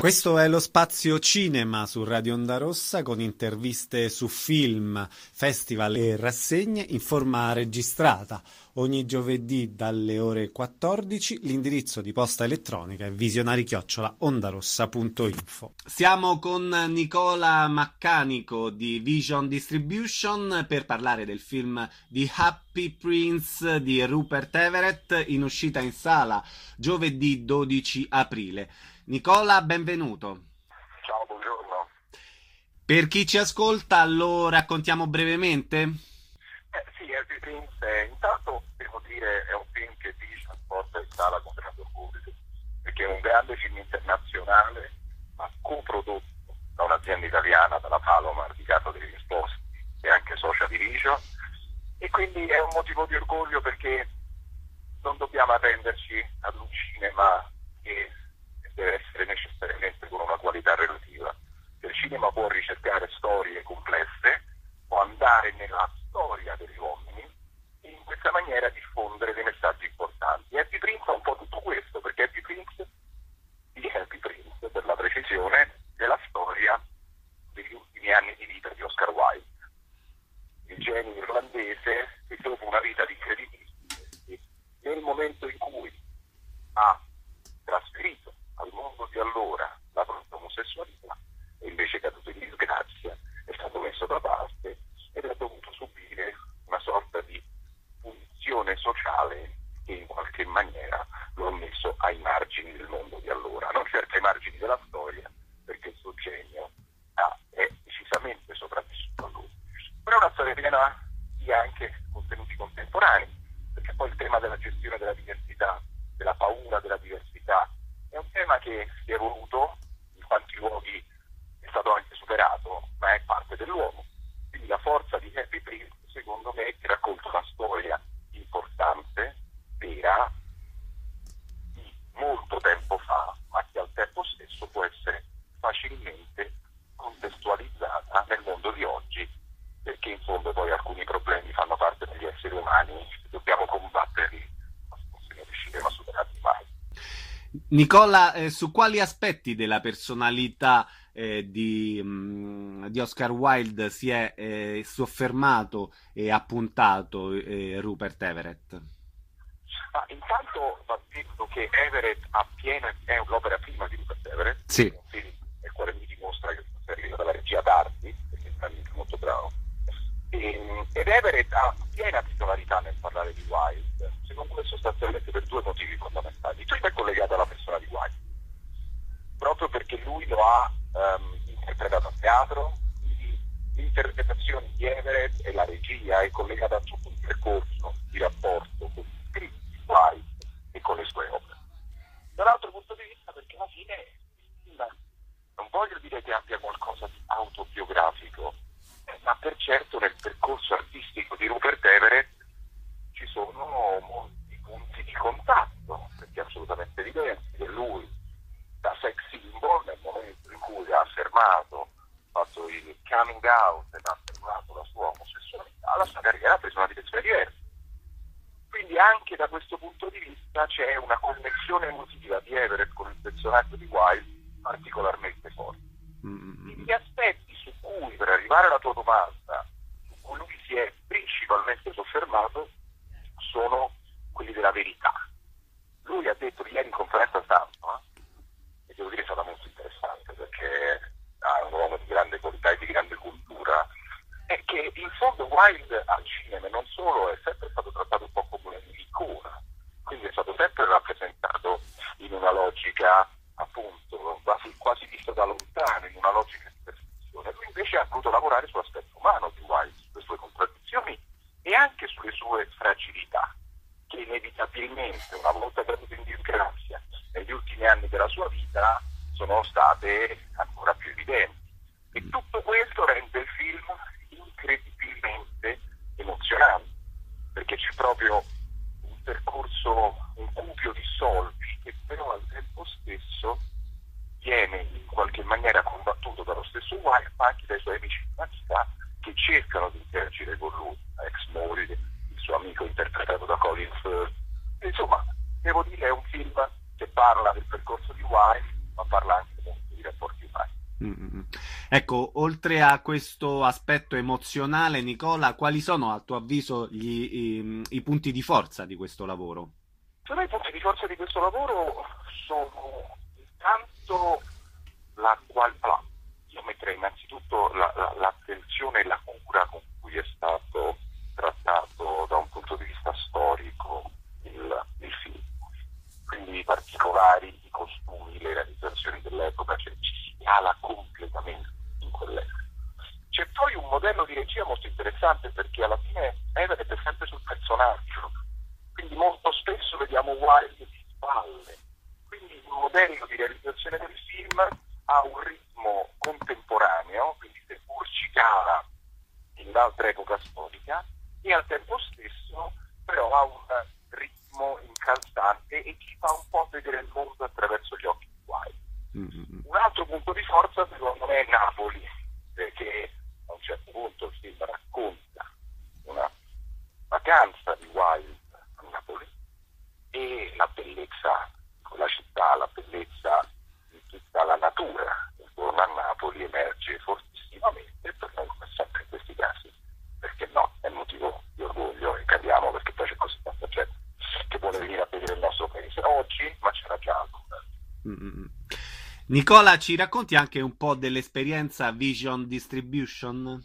Questo è lo Spazio Cinema su Radio Onda Rossa con interviste su film, festival e rassegne in forma registrata. Ogni giovedì dalle ore 14 l'indirizzo di posta elettronica è visionari@ondarossa.info. Siamo con Nicola Maccanico di Vision Distribution per parlare del film The Happy Prince di Rupert Everett, in uscita in sala giovedì 12 aprile. Nicola, benvenuto. Ciao, buongiorno. Per chi ci ascolta lo raccontiamo brevemente? Sì, Happy Prince, intanto devo dire è un film che Vision porta in sala con grande orgoglio, perché è un grande film internazionale, ma coprodotto da un'azienda italiana, dalla Palomar, di Carlo De Risposti, e anche socia di Vision, e quindi è un motivo di orgoglio perché non dobbiamo arrenderci ad un cinema che deve essere necessariamente con una qualità relativa. Il cinema può ricercare storie complesse, può andare nella storia degli uomini e in questa maniera diffondere dei messaggi importanti. Happy Prince è un po' tutto questo, perché Happy Prince, di Happy Prince per la precisione, è la storia degli ultimi anni di vita di Oscar Wilde, il genio irlandese che dopo una vita di credibilità, nel momento in cui ha trasferito al mondo di allora la propria omosessualità e invece è caduto in disgrazia, è stato messo da parte ed ha dovuto subire una sorta di punizione sociale che in qualche maniera lo ha messo ai margini del mondo di allora, non certo ai margini della storia, perché il suo genio è decisamente sopravvissuto a lui. Però è una storia piena di anche contenuti contemporanei, perché poi il tema della gestione della diversità, della paura della diversità, è un tema che si è evoluto, in quanti luoghi è stato anche superato, ma è parte dell'uomo. Quindi la forza di Happy Prince, secondo me, è che racconta una storia importante, vera, di molto tempo fa, ma che al tempo stesso può essere facilmente contestualizzata nel mondo di oggi, perché in fondo poi alcuni problemi fanno parte degli esseri umani e dobbiamo combatterli, ma non si riusciremo a superarli mai. Nicola, su quali aspetti della personalità di Oscar Wilde si è soffermato e appuntato Rupert Everett? Intanto va detto che Everett è l'opera prima di Rupert Everett, sì. Un film nel quale mi dimostra che si arriva dalla regia d'arti, perché è veramente molto bravo. Ed Everett ha piena titolarità nel parlare di Wilde, secondo me sostanzialmente per due motivi fondamentali. Il primo è collegato alla persona di Wilde, proprio perché lui lo ha interpretato a teatro, quindi l'interpretazione di Everett e la regia è collegata a tutto un percorso di rapporto con gli scritti di Wilde e con le sue opere. Dall'altro punto di vista, perché alla fine non voglio dire che abbia qualcosa di autobiografico, ma per certo nel percorso artistico di Rupert Everett ci sono molti punti di contatto, perché è assolutamente evidente che lui, da sex symbol, nel momento in cui ha fatto il coming out ed ha affermato la sua omosessualità, la sua carriera ha preso una direzione diversa. Quindi anche da questo punto di vista c'è una connessione emotiva di Everett con il personaggio di Wilde particolarmente forte. Gli aspetti su cui, per arrivare alla tua domanda, su cui lui si è principalmente soffermato, sono quelli della verità. Lui ha detto ieri in conferenza stampa, e devo dire che è stata molto interessante perché è un uomo di grande qualità e di grande cultura, è che in fondo Wilde al cinema non solo è sempre stato trattato un po' come un'icona, quindi è stato sempre rappresentato in una logica appunto quasi vista da lontano, in una logica di percezione. Lui invece ha voluto lavorare sull'aspetto umano di Wilde, sulle sue contraddizioni e anche sulle sue fragilità, che inevitabilmente, una volta caduto in disgrazia negli ultimi anni della sua vita, sono state ancora più evidenti. E tutto questo rende il film incredibilmente emozionante, perché c'è proprio un percorso, un cupio di soldi che però al tempo stesso viene in qualche maniera combattuto dallo stesso Wilde, ma anche dai suoi amici di università che cercano di interagire con lui, ex moglie, il suo amico interpretato da Colin Firth. Insomma, devo dire è un film che parla del percorso di Wilde, ma parla anche molto di Mm. Ecco, oltre a questo aspetto emozionale, Nicola, quali sono a tuo avviso i punti di forza di questo lavoro? Per me i punti di forza di questo lavoro sono intanto la qualità. Io metterei innanzitutto l'attenzione e la cura con cui è stato trattato da un punto di vista storico il film. Quindi i particolari, i costumi, le realizzazioni dell'epoca, cioè ci si cala completamente in quell'epoca. C'è poi un modello di regia molto interessante perché alla fine Everett è sempre sul personaggio, quindi molto spesso vediamo Wilde di spalle, quindi il modello di realizzazione del film ha un ritmo contemporaneo, quindi seppur ci cala in un'altra epoca storica, e al tempo stesso però ha un ritmo incalzante e ci fa un po' vedere il mondo attraverso gli occhi di Wilde. Mm. Un altro punto di forza secondo me è Napoli, perché a un certo punto il film racconta una vacanza di Wilde a Napoli e la bellezza con la città, la bellezza di tutta la natura intorno a Napoli emerge fortissimamente, per noi come sempre in questi casi, perché no, è motivo di orgoglio e capiamo perché poi c'è così tanta gente che vuole venire a vedere il nostro paese oggi, ma c'era già altro. Mm. Nicola, ci racconti anche un po' dell'esperienza Vision Distribution?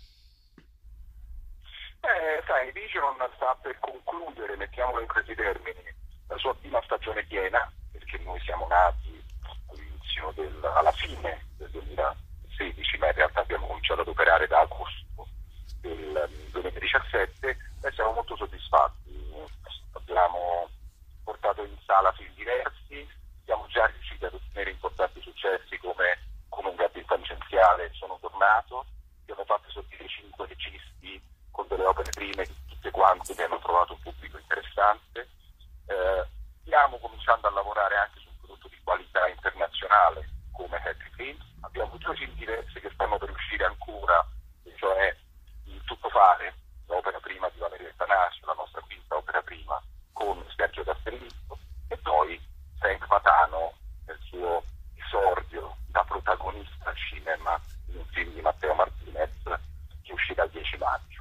Sai, Vision sta per concludere, mettiamolo in questi termini, la sua prima stagione piena, perché noi siamo nati alla fine del 2016, ma in realtà abbiamo cominciato ad operare da agosto del 2017 e siamo molto soddisfatti. Abbiamo portato in sala film diversi, siamo già riusciti ad ottenere importanti successi come Un gatto tangenziale, Sono tornato, abbiamo fatto sottile 5 registi con delle opere prime tutte quante che hanno trovato un pubblico interessante. Stiamo cominciando a lavorare anche su un prodotto di qualità internazionale come Happy Prince. Abbiamo 2 film diversi che stanno per uscire ancora, cioè Il tuttofare, l'opera prima di Valerio Tanasio, la nostra quinta opera prima con Sergio Castellitto, e poi Frank Matano nel suo esordio da protagonista al cinema in un film di Matteo Martinez che uscirà il 10 maggio.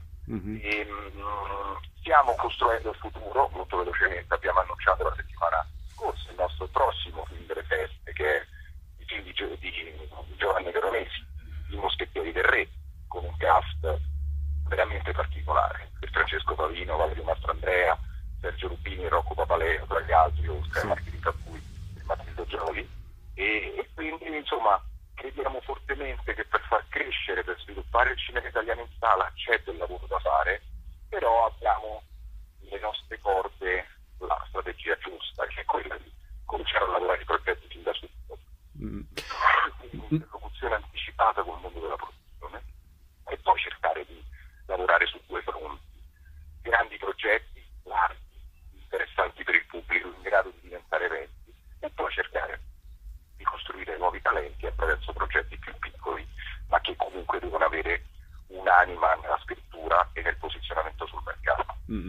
Stiamo costruendo il futuro molto velocemente, abbiamo annunciato la settimana scorsa il nostro prossimo film delle feste, che è il film di Giovanni Veronesi, I Moschettieri del Re, con un cast veramente particolare, per Francesco Pavino, Valerio Mastrandrea, Sergio Rubini, Rocco Papaleo, tra gli altri, oltre a Margherita Pui e Matilde Gioli, e quindi insomma crediamo fortemente che per far crescere, per sviluppare il cinema italiano in sala c'è del lavoro da fare, però abbiamo le nostre corde la strategia giusta, che è quella di cominciare a lavorare i progetti fin da subito. Quindi un'interlocuzione anticipata col mondo della produzione e poi cercare di lavorare su 2 fronti. Grandi progetti, larghi, interessanti per il pubblico, in grado di diventare eventi, e poi cercare di costruire nuovi talenti attraverso progetti più piccoli, ma che comunque devono avere un'anima nella scrittura e nel posizionamento sul mercato.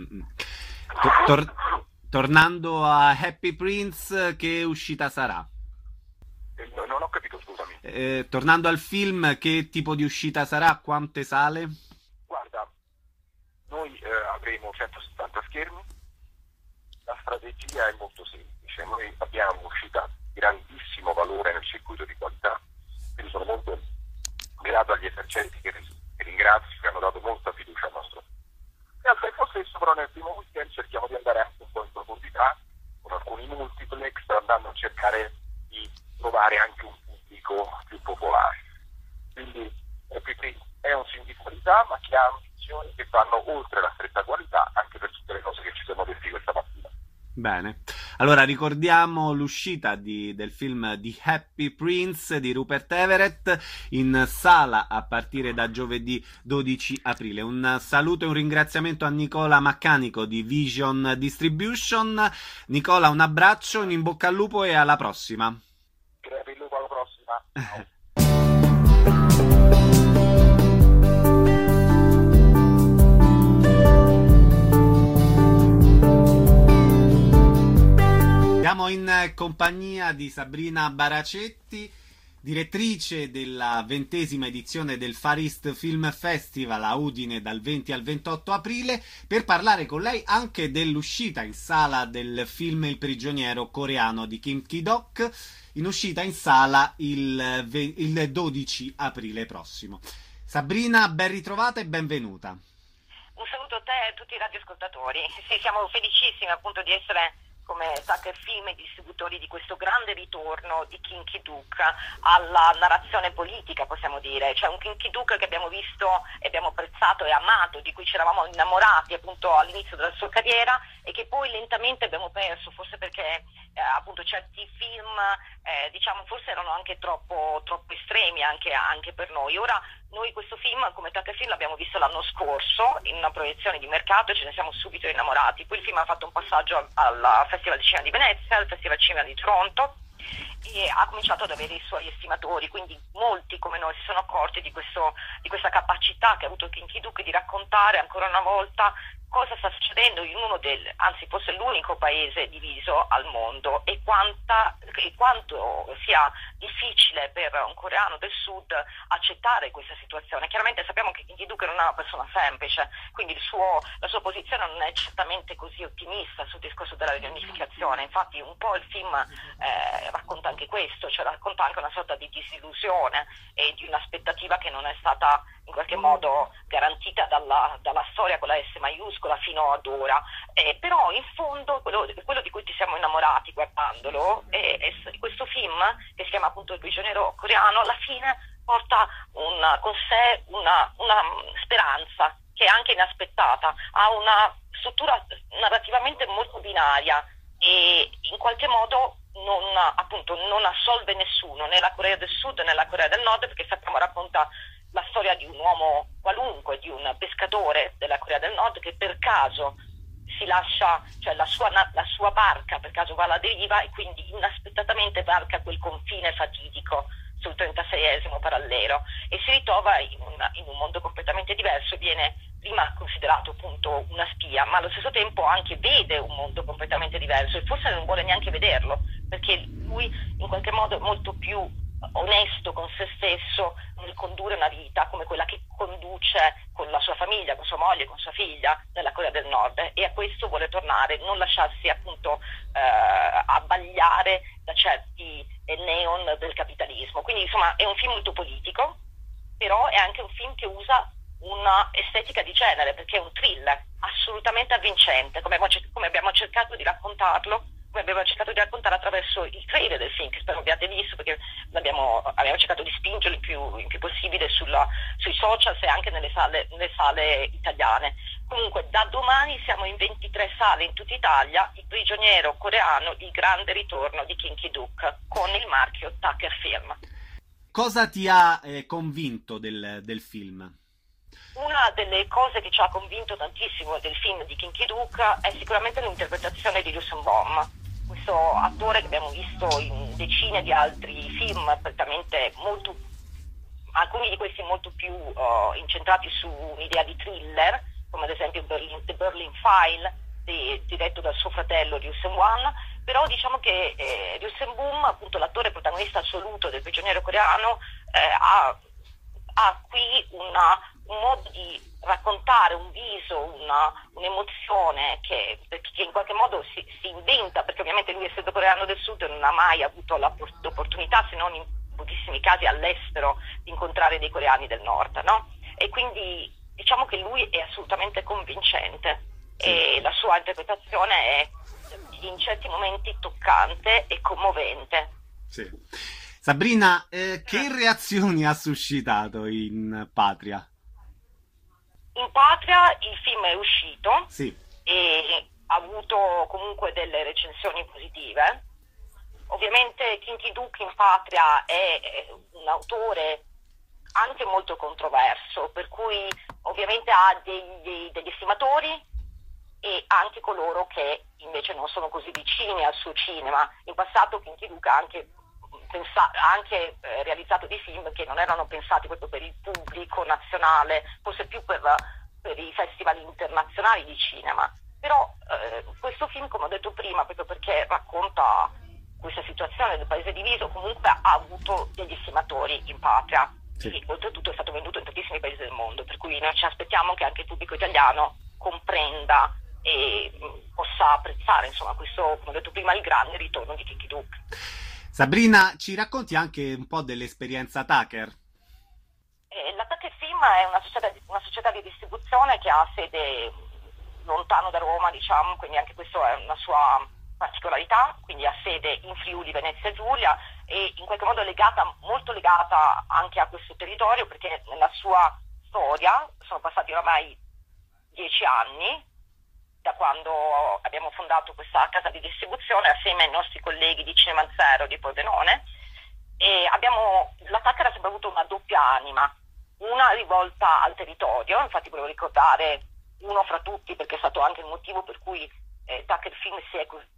Tornando a Happy Prince, che uscita sarà? Non ho capito, scusami. Tornando al film, che tipo di uscita sarà? Quante sale? Guarda, noi avremo 170 schermi, la strategia è molto semplice, noi abbiamo un'uscita di grandissimo valore nel circuito di qualità, quindi sono molto grato agli esercenti che ringrazio, che hanno dato molta fiducia al nostro. E al tempo stesso però nel primo weekend cerchiamo di andare anche un po' in profondità con alcuni multiplex, andando a cercare di trovare anche un pubblico più popolare. Quindi è un film di qualità, ma che ha ambizioni che vanno oltre la stretta qualità, anche per tutte le cose che ci siamo detti questa mattina. Bene, allora ricordiamo l'uscita del film di Happy Prince di Rupert Everett in sala a partire da giovedì 12 aprile. Un saluto e un ringraziamento a Nicola Maccanico di Vision Distribution. Nicola, un abbraccio, un in bocca al lupo e alla prossima. Crepi il lupo, alla prossima. Ciao. Siamo in compagnia di Sabrina Baracetti direttrice della 20ª edizione del Far East Film Festival a Udine dal 20 al 28 aprile, per parlare con lei anche dell'uscita in sala del film Il prigioniero coreano di Kim Ki-dok, in uscita in sala il 12 aprile prossimo. Sabrina, ben ritrovata e benvenuta. Un saluto a te e a tutti i radioascoltatori. Sì, siamo felicissimi appunto di essere come Tucker Film e distributori di questo grande ritorno di Kim Ki-duk alla narrazione politica, possiamo dire. Cioè un Kim Ki-duk che abbiamo visto e abbiamo apprezzato e amato, di cui ci eravamo innamorati appunto all'inizio della sua carriera e che poi lentamente abbiamo perso, forse perché appunto certi film diciamo forse erano anche troppo estremi anche per noi. Ora noi questo film come Tucker Film l'abbiamo visto l'anno scorso in una proiezione di mercato e ce ne siamo subito innamorati. Poi il film ha fatto un passaggio al Festival di Cinema di Venezia, al Festival di Cinema di Toronto e ha cominciato ad avere i suoi estimatori, quindi molti come noi si sono accorti di questa capacità che ha avuto Kim Ki-duk di raccontare ancora una volta cosa sta succedendo in anzi forse l'unico paese diviso al mondo e quanto sia difficile per un coreano del sud accettare questa situazione. Chiaramente sappiamo che Kim Ki-duk non è una persona semplice, quindi la sua posizione non è certamente così ottimista sul discorso della riunificazione. Infatti un po' il film racconta anche questo, cioè racconta anche una sorta di disillusione e di un'aspettativa che non è stata in qualche modo garantita dalla storia con la S maiuscola fino ad ora, però in fondo quello di cui ti siamo innamorati guardandolo è questo film che si chiama appunto Il prigioniero coreano. Alla fine porta con sé una speranza che è anche inaspettata, ha una struttura narrativamente molto binaria e in qualche modo non assolve nessuno, né la Corea del Sud né la Corea del Nord, perché sappiamo racconta la storia di un uomo qualunque, di un pescatore della Corea del Nord che per caso si lascia, cioè la sua barca per caso va alla deriva e quindi inaspettatamente varca quel confine fatidico sul 36esimo parallelo e si ritrova in un mondo completamente diverso. Viene prima considerato appunto una spia, ma allo stesso tempo anche vede un mondo completamente diverso e forse non vuole neanche vederlo, perché lui in qualche modo è molto più onesto con se stesso nel condurre una vita come quella che conduce con la sua famiglia, con sua moglie, con sua figlia nella Corea del Nord, e a questo vuole tornare, non lasciarsi appunto abbagliare da certi neon del capitalismo. Quindi insomma è un film molto politico, però è anche un film che usa una estetica di genere, perché è un thriller assolutamente avvincente, come abbiamo cercato di raccontarlo, come abbiamo cercato di raccontare attraverso il trailer del film, che spero abbiate visto, perché abbiamo cercato di spingerlo il più possibile sui social e anche nelle sale italiane. Comunque da domani siamo in 23 sale in tutta Italia, Il prigioniero coreano, il grande ritorno di Kim Ki-duk, con il marchio Tucker Film. Cosa ti ha convinto del film? Una delle cose che ci ha convinto tantissimo del film di Kim Ki-duk è sicuramente l'interpretazione di Ryu Seung-bom, questo attore che abbiamo visto in decine di altri film, praticamente alcuni di questi molto più incentrati su un'idea di thriller, come ad esempio The Berlin File, diretto dal suo fratello Ryu Seung-wan. Però diciamo che Ryu Seung-bum, appunto l'attore protagonista assoluto del prigioniero coreano, ha qui un modo di raccontare, un viso, un'emozione che in qualche modo si inventa, perché ovviamente lui, essendo coreano del sud, non ha mai avuto l'opportunità, se non in pochissimi casi all'estero, di incontrare dei coreani del nord, no? E quindi diciamo che lui è assolutamente convincente e la sua interpretazione è in certi momenti toccante e commovente. Sì. Sabrina, che reazioni ha suscitato in Patria? In Patria il film è uscito, sì, e ha avuto comunque delle recensioni positive. Ovviamente Kim Ki-duk in Patria è un autore anche molto controverso, per cui ovviamente ha degli estimatori e anche coloro che invece non sono così vicini al suo cinema. In passato Kim Ki-duk ha anche realizzato dei film che non erano pensati proprio per il pubblico nazionale, forse più per i festival internazionali di cinema. Però questo film, come ho detto prima, proprio perché racconta questa situazione del paese diviso comunque ha avuto degli estimatori in patria. Sì. E oltretutto è stato venduto in tantissimi paesi del mondo, per cui noi ci aspettiamo che anche il pubblico italiano comprenda e possa apprezzare, insomma, questo, come ho detto prima, il grande ritorno di Kinky Duke. Sabrina, ci racconti anche un po' dell'esperienza Tucker? La Tucker Film è una società di distribuzione che ha sede lontano da Roma, diciamo, quindi anche questa è una sua particolarità, quindi ha sede in Friuli, Venezia Giulia, e in qualche modo molto legata anche a questo territorio, perché nella sua storia sono passati oramai 10 anni da quando abbiamo fondato questa casa di distribuzione assieme ai nostri colleghi di Cinema Zero di Pordenone, e la Tucker ha sempre avuto una doppia anima, una rivolta al territorio. Infatti volevo ricordare uno fra tutti, perché è stato anche il motivo per cui Tucker Film si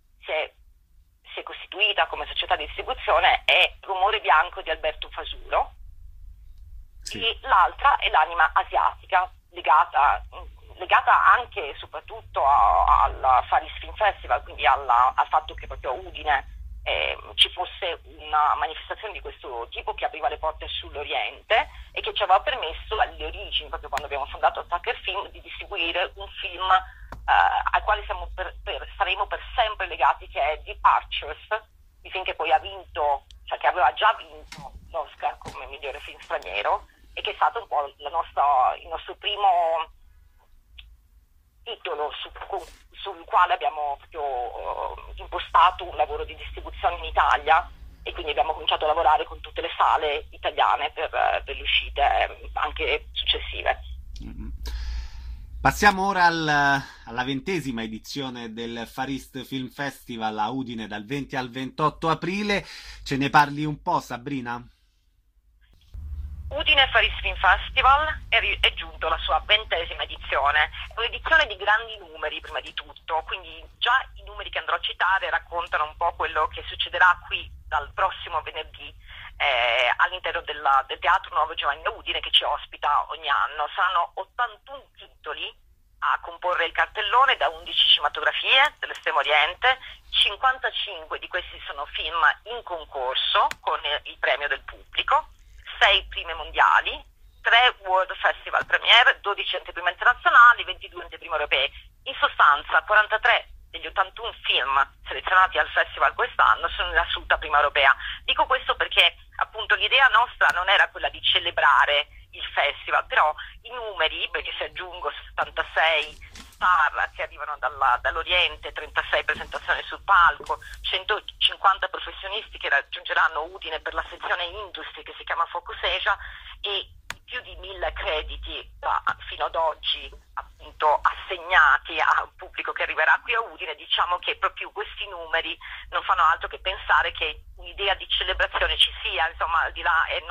è costituita come società di distribuzione, è Rumore Bianco di Alberto Fasulo. Sì. E l'altra è l'anima asiatica, legata anche e soprattutto al Far East Film Festival, quindi al fatto che proprio a Udine ci fosse una manifestazione di questo tipo che apriva le porte sull'Oriente e che ci aveva permesso alle origini, proprio quando abbiamo fondato Tucker Film, di distribuire un film al quale saremo per sempre legati, che è Departures, il film che poi che aveva già vinto l'Oscar come migliore film straniero e che è stato un po' il nostro primo titolo sul quale abbiamo proprio impostato un lavoro di distribuzione in Italia, e quindi abbiamo cominciato a lavorare con tutte le sale italiane per le uscite anche successive. Passiamo ora alla 20ª edizione del Far East Film Festival a Udine dal 20 al 28 aprile. Ce ne parli un po', Sabrina? Udine Far East Film Festival è giunto alla sua 20ª edizione, è un'edizione di grandi numeri prima di tutto, quindi già i numeri che andrò a citare raccontano un po' quello che succederà qui dal prossimo venerdì all'interno del Teatro Nuovo Giovanni da Udine, che ci ospita ogni anno. Saranno 81 titoli a comporre il cartellone, da 11 cinematografie dell'Estremo Oriente, 55 di questi sono film in concorso con il premio del pubblico, 6 prime mondiali, 3 World Festival Premiere, 12 anteprime internazionali, 22 anteprime europee. In sostanza 43 degli 81 film selezionati al festival quest'anno sono in assoluta prima europea. Dico questo perché appunto l'idea nostra non era quella di celebrare il festival, però i numeri, perché se aggiungo 76 star che arrivano dall'Oriente, 36 presentazioni sul palco, 150 professionisti che raggiungeranno Udine per la sezione Industry che si chiama Focus Asia, e più di 1000 crediti fino ad oggi appunto assegnati a un pubblico che arriverà qui a Udine, diciamo che proprio questi numeri non fanno altro che pensare che un'idea di celebrazione ci sia, insomma, al di là è il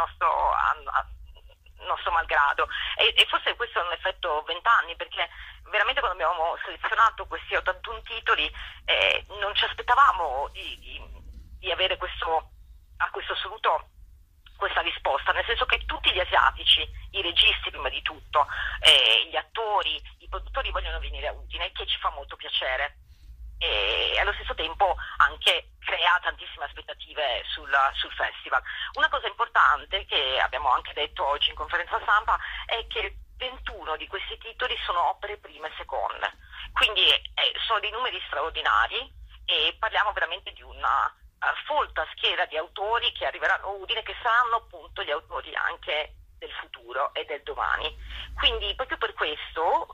nostro malgrado, e forse questo è un effetto 20 anni, perché veramente quando abbiamo selezionato questi 81 titoli non ci aspettavamo di avere a questo assoluto questa risposta, nel senso che tutti gli asiatici, i registi prima di tutto, gli attori, i produttori vogliono venire a Udine, che ci fa molto piacere, e allo stesso tempo anche crea tantissime aspettative sul festival. Una cosa importante che abbiamo anche detto oggi in conferenza stampa è che 21 di questi titoli sono opere prime e seconde, quindi sono dei numeri straordinari, e parliamo veramente di una folta schiera di autori che arriveranno a Udine, che saranno appunto gli autori anche del futuro e del domani. Quindi proprio per questo,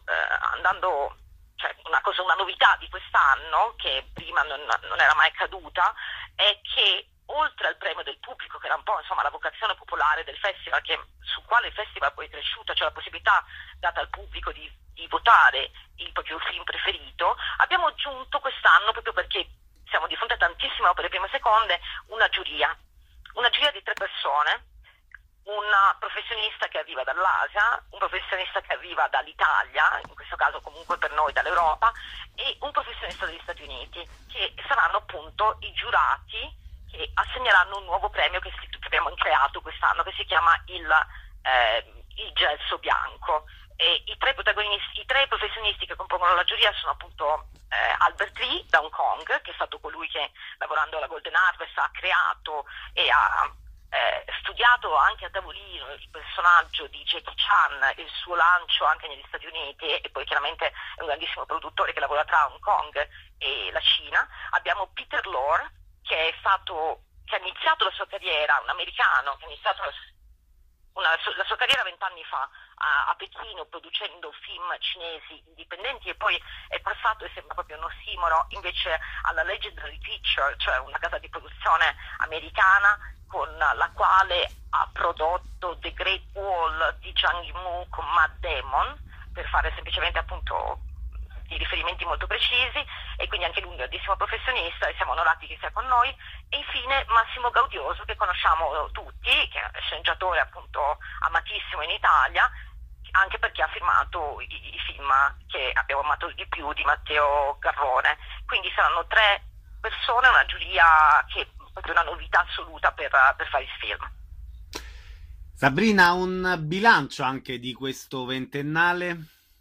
una novità di quest'anno, che prima non era mai accaduta, è che oltre al premio del pubblico, che era un po' insomma la vocazione popolare del festival, su quale il festival poi è cresciuto, cioè la possibilità data al pubblico di votare il proprio film preferito, abbiamo aggiunto quest'anno, proprio perché siamo di fronte a tantissime opere prime e seconde, una giuria di 3 persone, un professionista che arriva dall'Asia, un professionista che arriva dall'Italia, in questo caso comunque per noi dall'Europa, e un professionista degli Stati Uniti, che saranno appunto i giurati che assegneranno un nuovo premio che abbiamo creato quest'anno, che si chiama il Gelso Bianco. E i tre professionisti che compongono la giuria sono appunto Albert Lee da Hong Kong, che è stato colui che, lavorando alla Golden Harvest, ha creato e ha studiato anche a tavolino il personaggio di Jackie Chan e il suo lancio anche negli Stati Uniti, e poi chiaramente è un grandissimo produttore che lavora tra Hong Kong e la Cina. Abbiamo Peter Lorre, che ha iniziato la sua carriera, un americano che ha iniziato la sua carriera 20 anni fa a Pechino producendo film cinesi indipendenti, e poi è passato, e sembra proprio un ossimoro, invece alla Legendary Picture, cioè una casa di produzione americana con la quale ha prodotto The Great Wall di Zhang Yimou con Matt Damon, per fare semplicemente appunto di riferimenti molto precisi, e quindi anche lui è un grandissimo professionista e siamo onorati che sia con noi. E infine Massimo Gaudioso, che conosciamo tutti, che è sceneggiatore appunto amatissimo in Italia, anche perché ha firmato i film che abbiamo amato di più di Matteo Garrone. Quindi saranno 3 persone, una giuria che è proprio una novità assoluta per fare il film. Sabrina, un bilancio anche di questo ventennale?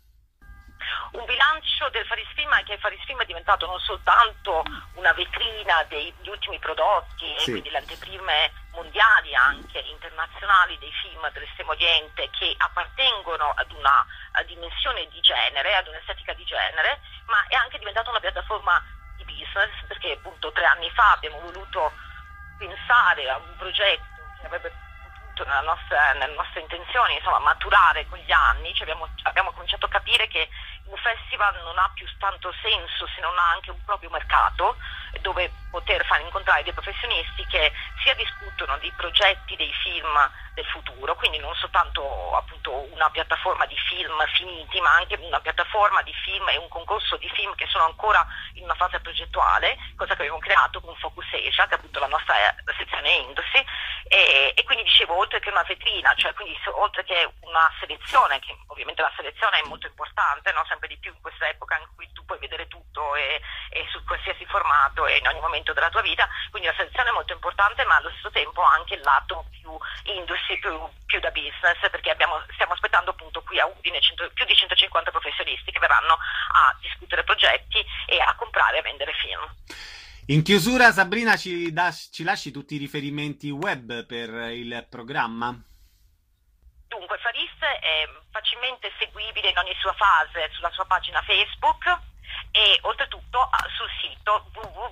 Un bilancio del Faris Film, che il Faris Film è diventato non soltanto una vetrina degli ultimi prodotti, sì, e quindi le anteprime mondiali anche internazionali dei film dell'Estremo Oriente, che appartengono ad una dimensione di genere, ad un'estetica di genere, ma è anche diventata una piattaforma di business, perché appunto 3 anni fa abbiamo voluto pensare a un progetto che avrebbe potuto nelle nostre intenzioni, insomma, maturare con gli anni. Cioè abbiamo cominciato a capire che un festival non ha più tanto senso se non ha anche un proprio mercato dove poter far incontrare dei professionisti che sia discutono dei progetti, dei film del futuro, quindi non soltanto appunto una piattaforma di film finiti, ma anche una piattaforma di film e un concorso di film che sono ancora in una fase progettuale, cosa che abbiamo creato con Focus Asia, che è appunto la nostra sezione Industry, e quindi dicevo, oltre che una vetrina, cioè quindi oltre che una selezione, che ovviamente la selezione è molto importante, no? Sempre di più in questa epoca in cui tu puoi vedere tutto e su qualsiasi formato e in ogni momento della tua vita, quindi la selezione è molto importante, ma allo stesso tempo anche il lato più industry, più da business, perché stiamo aspettando appunto qui a Udine più di 150 professionisti che verranno a discutere progetti e a comprare e a vendere film. In chiusura, Sabrina, ci lasci tutti i riferimenti web per il programma? Dunque, Faris è facilmente seguibile in ogni sua fase sulla sua pagina Facebook e oltretutto sul sito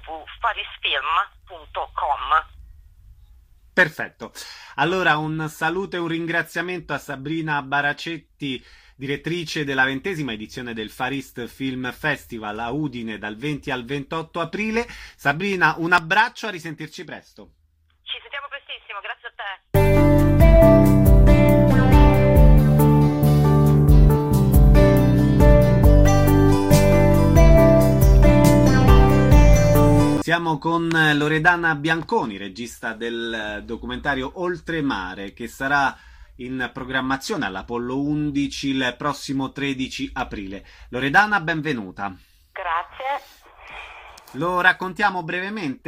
www.farisfilm.com. Perfetto. Allora un saluto e un ringraziamento a Sabrina Baracetti, direttrice della 20ª edizione del Far East Film Festival a Udine dal 20 al 28 aprile. Sabrina, un abbraccio, a risentirci presto. Ci sentiamo prestissimo, grazie a te. Siamo con Loredana Bianconi, regista del documentario Oltremare, che sarà in programmazione all'Apollo 11 il prossimo 13 aprile. Loredana, benvenuta. Grazie. Lo raccontiamo brevemente?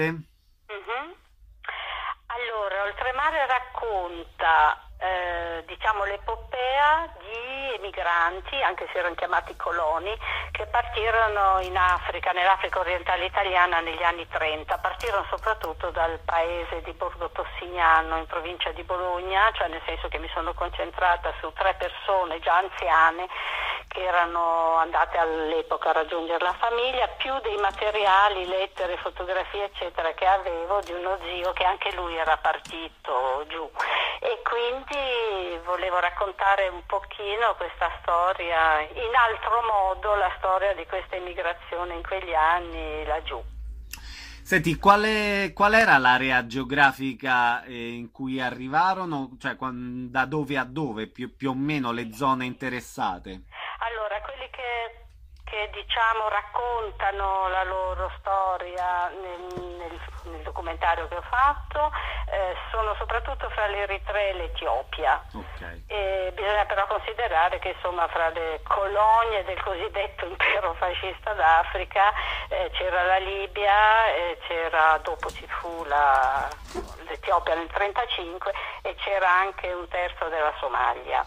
Allora, Oltremare racconta l'epopea di emigranti, anche se erano chiamati coloni, che partirono in Africa, nell'Africa orientale italiana negli anni 30. Partirono soprattutto dal paese di Borgo Tossignano, in provincia di Bologna, cioè nel senso che mi sono concentrata su 3 persone già anziane che erano andate all'epoca a raggiungere la famiglia, più dei materiali, lettere, fotografie eccetera che avevo di uno zio che anche lui era partito giù, e quindi volevo raccontare un pochino questa storia, in altro modo la storia di questa immigrazione in quegli anni laggiù. Senti, qual era l'area geografica in cui arrivarono? Cioè, da dove a dove, più o meno le zone interessate? Allora, quelli che raccontano la loro storia nel documentario che ho fatto sono soprattutto fra l'Eritrea e l'Etiopia. Okay. Bisogna però considerare che insomma fra le colonie del cosiddetto impero fascista d'Africa c'era la Libia, dopo ci fu l'Etiopia nel 1935 e c'era anche un terzo della Somalia.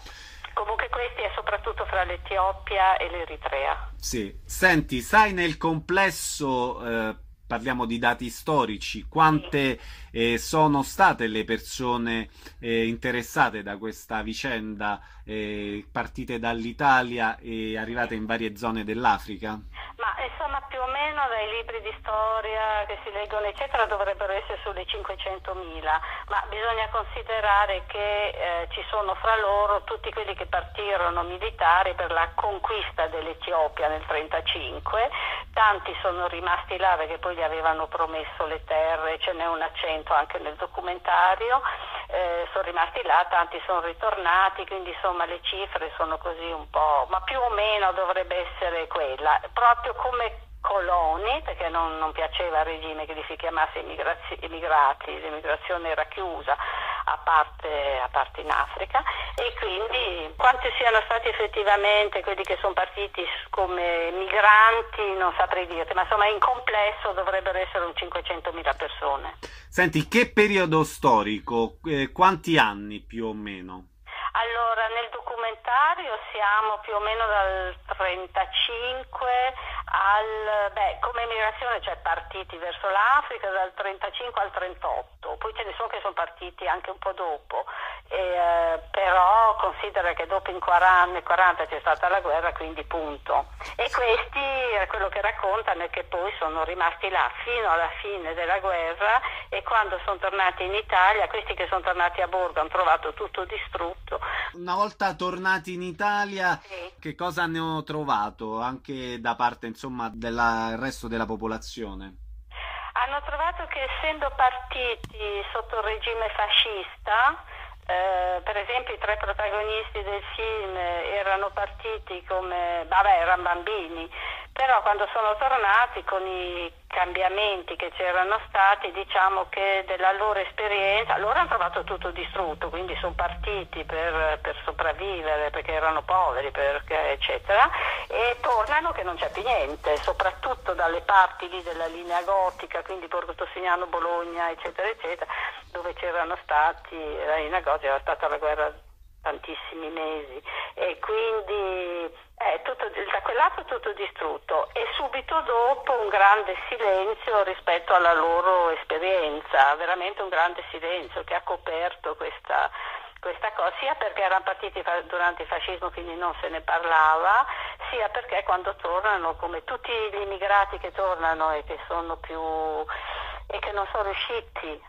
Comunque questi è soprattutto fra l'Etiopia e l'Eritrea. Sì, senti, sai nel complesso, parliamo di dati storici, quante sono state le persone interessate da questa vicenda, partite dall'Italia e arrivate in varie zone dell'Africa? Ma insomma più o meno dai libri di storia che si leggono eccetera dovrebbero essere sulle 500.000, ma bisogna considerare che ci sono fra loro tutti quelli che partirono militari per la conquista dell'Etiopia nel 1935, tanti sono rimasti là perché poi gli avevano promesso le terre, ce n'è un accento anche nel documentario, sono rimasti là, tanti sono ritornati, quindi insomma le cifre sono così un po', ma più o meno dovrebbe essere quella, proprio come coloni, perché non piaceva al regime che li si chiamasse immigrati, l'immigrazione era chiusa a parte in Africa, e quindi quanti siano stati effettivamente quelli che sono partiti come migranti non saprei dirti, ma insomma in complesso dovrebbero essere un 500.000 persone. Senti, che periodo storico, quanti anni più o meno? Allora, nel documentario siamo più o meno dal 35 come migrazione, cioè partiti verso l'Africa dal 35 al 38, poi ce ne sono che sono partiti anche un po' dopo, però considera che dopo nel 40 c'è stata la guerra, quindi punto. E questi, quello che raccontano è che poi sono rimasti là fino alla fine della guerra, e quando sono tornati in Italia, questi che sono tornati a bordo hanno trovato tutto distrutto. Una volta tornati in Italia, Sì. che cosa hanno trovato anche da parte, insomma, del resto della popolazione? Hanno trovato che essendo partiti sotto il regime fascista, per esempio i 3 protagonisti del film erano partiti erano bambini, però quando sono tornati con i cambiamenti che c'erano stati, diciamo che della loro esperienza, loro hanno trovato tutto distrutto, quindi sono partiti per sopravvivere perché erano poveri, eccetera, e tornano che non c'è più niente, soprattutto dalle parti lì della linea gotica, quindi Borgo Tossignano, Bologna, eccetera, eccetera, dove c'erano stati, la linea gotica era stata la guerra tantissimi mesi, e quindi da quel lato tutto distrutto, e subito dopo un grande silenzio rispetto alla loro esperienza, veramente un grande silenzio che ha coperto questa cosa, sia perché erano partiti durante il fascismo, quindi non se ne parlava, sia perché quando tornano, come tutti gli immigrati che tornano e che non sono riusciti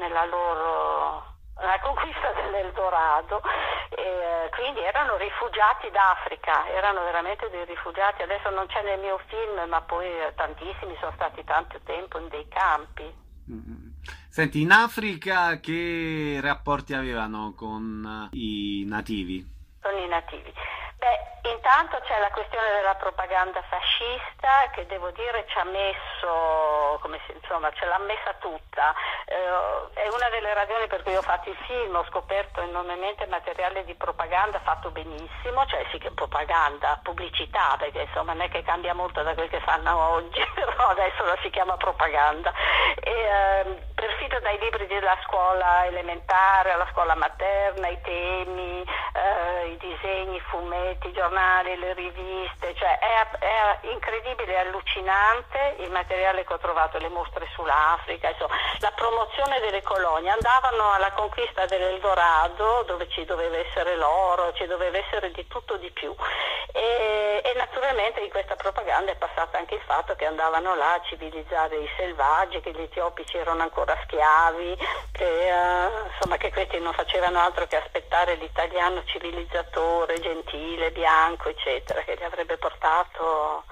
nella conquista dell'Eldorado, quindi erano rifugiati d'Africa, erano veramente dei rifugiati. Adesso non c'è nel mio film, ma poi tantissimi sono stati tanto tempo in dei campi. Senti, in Africa che rapporti avevano con i nativi? Con i nativi. Intanto c'è la questione della propaganda fascista, che devo dire ci ha messo, ce l'ha messa tutta. È una delle ragioni per cui ho fatto il film, ho scoperto enormemente materiale di propaganda fatto benissimo, cioè sì che propaganda, pubblicità, perché insomma non è che cambia molto da quel che fanno oggi, però adesso la si chiama propaganda. Perfino dai libri della scuola elementare alla scuola materna, i temi, i disegni, i fumetti, i giornali, le riviste, cioè è incredibile e allucinante il materiale che ho trovato, le mostre sull'Africa, insomma, la promozione delle colonie. Andavano alla conquista dell'Eldorado, dove ci doveva essere l'oro, ci doveva essere di tutto di più, e naturalmente in questa propaganda è passato anche il fatto che andavano là a civilizzare i selvaggi, che gli etiopici erano ancora schiavi, che questi non facevano altro che aspettare l'italiano civilizzatore, gentile, bianco, eccetera, che gli avrebbe portato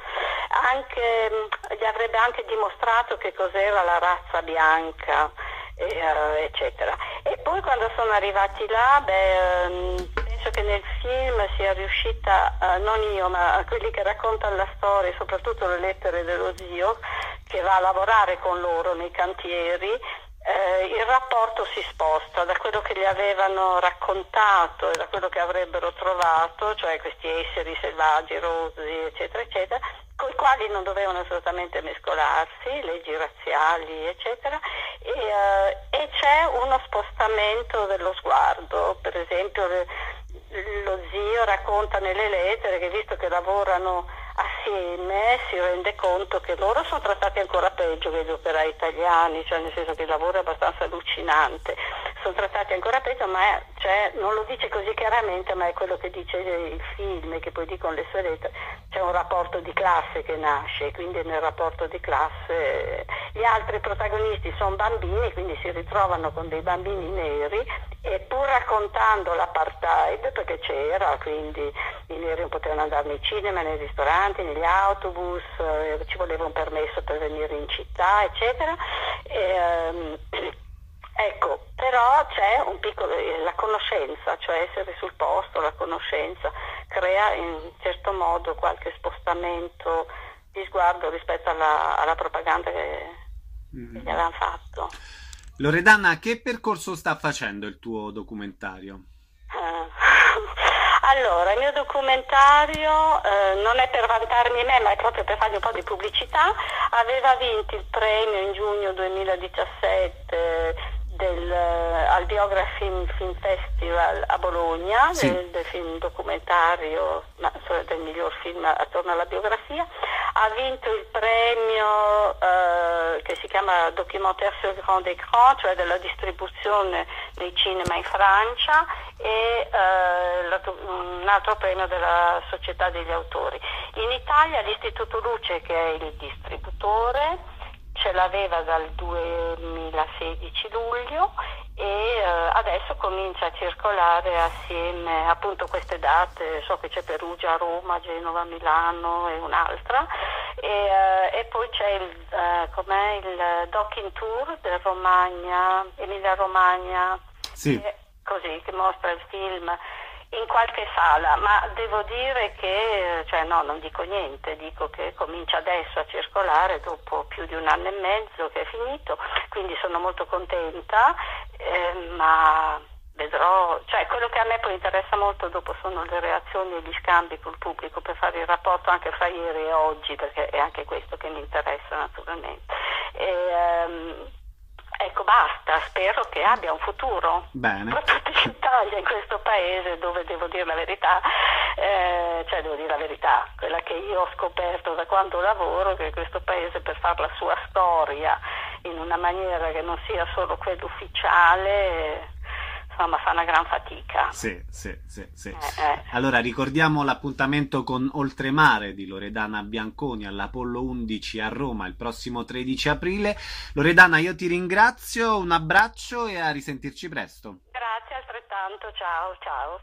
gli avrebbe anche dimostrato che cos'era la razza bianca, eccetera. E poi quando sono arrivati là, penso che nel film sia riuscita, non io, ma quelli che raccontano la storia, soprattutto le lettere dello zio, che va a lavorare con loro nei cantieri, il rapporto si sposta da quello che gli avevano raccontato e da quello che avrebbero trovato, cioè questi esseri selvaggi, rozzi, eccetera, eccetera, con i quali non dovevano assolutamente mescolarsi, leggi razziali, eccetera, e c'è uno spostamento dello sguardo. Per esempio lo zio racconta nelle lettere che visto che lavorano assieme si rende conto che loro sono trattati ancora peggio che gli operai italiani, cioè nel senso che il lavoro è abbastanza allucinante, sono trattati ancora peggio, ma non lo dice così chiaramente, ma è quello che dice il film e che poi dicono le sue lettere, c'è un rapporto di classe che nasce, quindi nel rapporto di classe gli altri protagonisti sono bambini, quindi si ritrovano con dei bambini neri e pur raccontando l'apartheid, perché c'era, quindi i neri non potevano andare nei cinema, nei ristoranti, negli autobus, ci voleva un permesso per venire in città, eccetera. Ecco, però c'è un piccolo, la conoscenza, cioè essere sul posto, la conoscenza crea in certo modo qualche spostamento di sguardo rispetto alla propaganda che gli avevano fatto. Loredana, che percorso sta facendo il tuo documentario? Allora, il mio documentario non è per vantarmi me, ma è proprio per fargli un po' di pubblicità. Aveva vinto il premio in giugno 2017 al Biography Film Festival a Bologna, sì, del film documentario, del miglior film attorno alla biografia. Ha vinto il premio che si chiama Documentaire sur grand écran, cioè della distribuzione nei cinema in Francia, e un altro premio della Società degli Autori. In Italia l'Istituto Luce, che è il distributore, ce l'aveva dal 2016 luglio e adesso comincia a circolare assieme appunto queste date, so che c'è Perugia, Roma, Genova, Milano e un'altra, e poi c'è il Docking Tour del Romagna, Emilia Romagna, sì, così, che mostra il film in qualche sala, ma devo dire che, non dico niente, dico che comincia adesso a circolare dopo più di 1 anno e mezzo che è finito, quindi sono molto contenta, ma vedrò, quello che a me poi interessa molto dopo sono le reazioni e gli scambi col pubblico per fare il rapporto anche fra ieri e oggi, perché è anche questo che mi interessa naturalmente. Ecco, basta, spero che abbia un futuro. Bene. Soprattutto in Italia, in questo paese dove devo dire la verità, quella che io ho scoperto da quando lavoro, che questo paese per fare la sua storia in una maniera che non sia solo quella ufficiale, insomma, fa una gran fatica. Sì. Allora ricordiamo l'appuntamento con Oltremare di Loredana Bianconi all'Apollo 11 a Roma il prossimo 13 aprile. Loredana, io ti ringrazio, un abbraccio e a risentirci presto. Grazie altrettanto, ciao.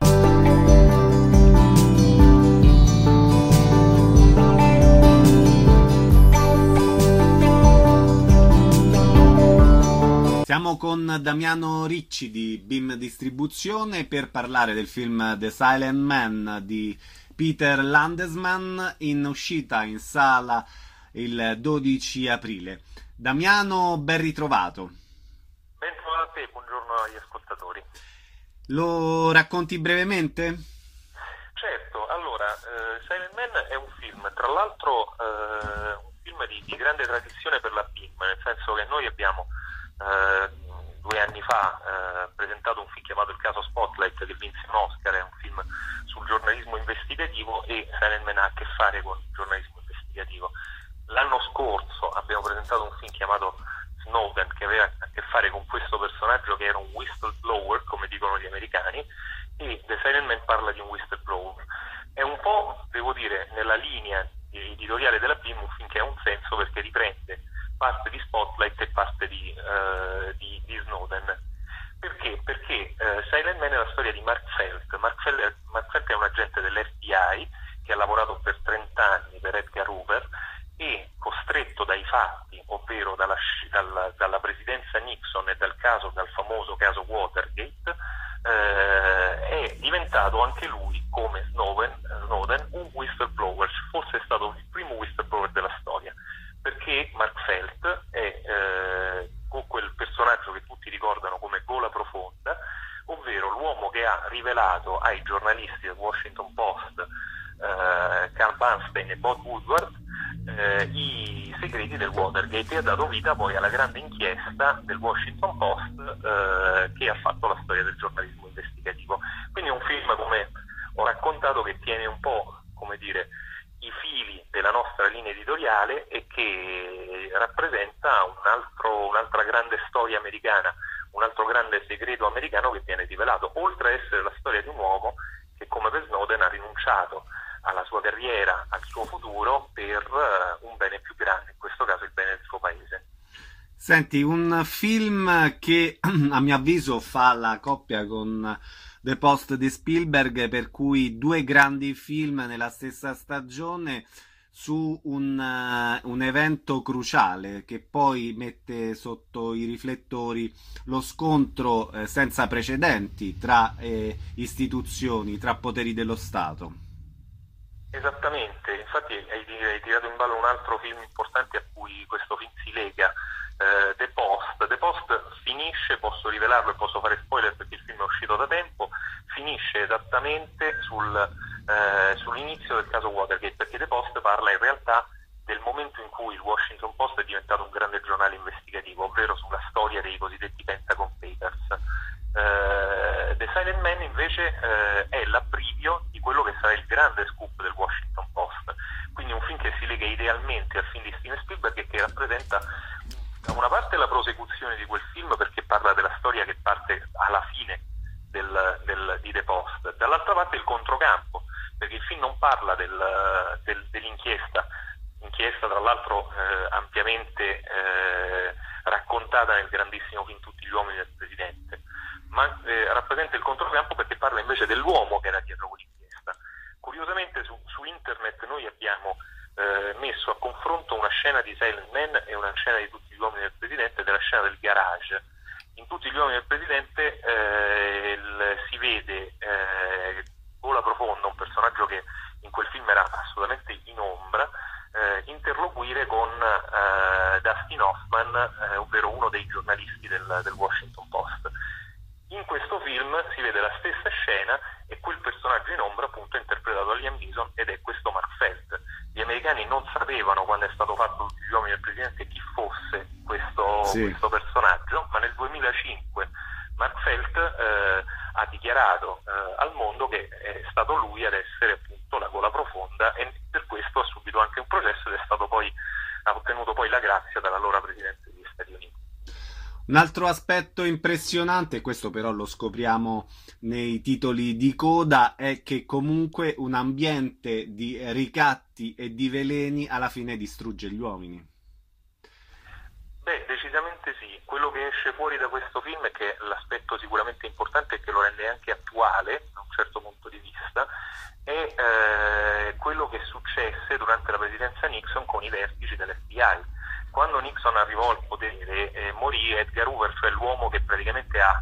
Siamo con Damiano Ricci di BIM Distribuzione per parlare del film The Silent Man di Peter Landesman, in uscita in sala il 12 aprile. Damiano, ben ritrovato. Ben trovato a te, buongiorno agli ascoltatori. Lo racconti brevemente? Certo, allora, Silent Man è un film, tra l'altro un film di grande tradizione per la BIM, nel senso che noi abbiamo 2 anni fa presentato un film chiamato Il caso Spotlight, che vinse un Oscar, è un film sul giornalismo investigativo, e Silent Man ha a che fare con il giornalismo investigativo. L'anno scorso abbiamo presentato un film chiamato Snowden, che aveva a che fare con questo personaggio che era un whistleblower, come dicono gli americani, e The Silent Man parla di un whistleblower. È un po', devo dire, nella linea editoriale della BIM, un film che ha un senso perché riprende parte di Spotlight e parte di Snowden. Perché? Perché Silent Man è la storia di Mark Felt. Mark Felt è un agente dell'FBI che ha lavorato per 30 anni per Edgar Hoover e, costretto dai fatti, ovvero dalla presidenza Nixon e dal famoso caso Watergate, è diventato anche lui, come Snowden, un whistleblower. Forse è stato il primo whistleblower della storia, perché Mark Felt è quel personaggio che tutti ricordano come Gola Profonda, ovvero l'uomo che ha rivelato ai giornalisti del Washington Post, Carl Bernstein e Bob Woodward, i segreti del Watergate, e ha dato vita poi alla grande inchiesta del Washington Post che ha fatto la storia del giornalismo investigativo. Quindi è un film, come ho raccontato che tiene un po', come dire, i fili della nostra linea editoriale e che rappresenta un'altra grande storia americana, un altro grande segreto americano che viene rivelato, oltre a essere la storia di un uomo che, come per Snowden, ha rinunciato alla sua carriera, al suo futuro per un bene più grande, in questo caso il bene del suo paese. Senti, un film che a mio avviso fa la coppia con The Post di Spielberg, per cui due grandi film nella stessa stagione su un evento cruciale che poi mette sotto i riflettori lo scontro senza precedenti tra istituzioni, tra poteri dello Stato. Esattamente, infatti hai tirato in ballo un altro film importante a cui questo film si lega, The Post. The Post finisce, posso rivelarlo e posso fare spoiler perché il film è uscito da tempo, finisce esattamente sull'inizio del caso Watergate, perché The Post parla in realtà del momento in cui il Washington Post è diventato un grande giornale investigativo, ovvero sulla storia dei cosiddetti Pentagon Papers. The Silent Man invece è l'abbrivio di quello che sarà il grande scoop del Washington Post, quindi un film che si lega idealmente al film di Steven Spielberg e che rappresenta da una parte la prosecuzione di quel film, perché parla della storia che parte alla fine di The Post, dall'altra parte il controcampo, perché il film non parla dell'inchiesta, tra l'altro ampiamente raccontata nel grandissimo film Tutti gli uomini del Presidente, ma rappresenta il controcampo perché parla invece dell'uomo che era dietro quell'inchiesta. Curiosamente su internet noi abbiamo messo a confronto una scena di Silent Man e una scena di Tutti gli uomini del Presidente, della scena del garage. In Tutti gli uomini del Presidente si vede Gola Profonda, un personaggio che in quel film era assolutamente in ombra, interloquire con Dustin Hoffman, ovvero uno dei giornalisti del Washington Post. In questo film si vede la stessa scena e quel personaggio in ombra appunto è interpretato da Liam Neeson ed è questo Mark Felt. Gli americani non sapevano quando è stato fatto Tutti gli uomini del Presidente chi fosse questo personaggio, ma nel 2005 Mark Felt ha dichiarato al mondo che è stato lui ad essere appunto la Gola Profonda, e per questo ha subito anche un processo ed ha ottenuto poi la grazia dall'allora Presidente degli Stati Uniti. Un altro aspetto impressionante, questo però lo scopriamo nei titoli di coda, è che comunque un ambiente di ricatti e di veleni alla fine distrugge gli uomini. Beh, decisamente sì. Quello che esce fuori da questo film è che l'aspetto sicuramente importante e che lo rende anche attuale da un certo punto di vista è quello che successe durante la presidenza Nixon con i vertici dell'FBI. Quando Nixon arrivò al potere morì Edgar Hoover, cioè l'uomo che praticamente ha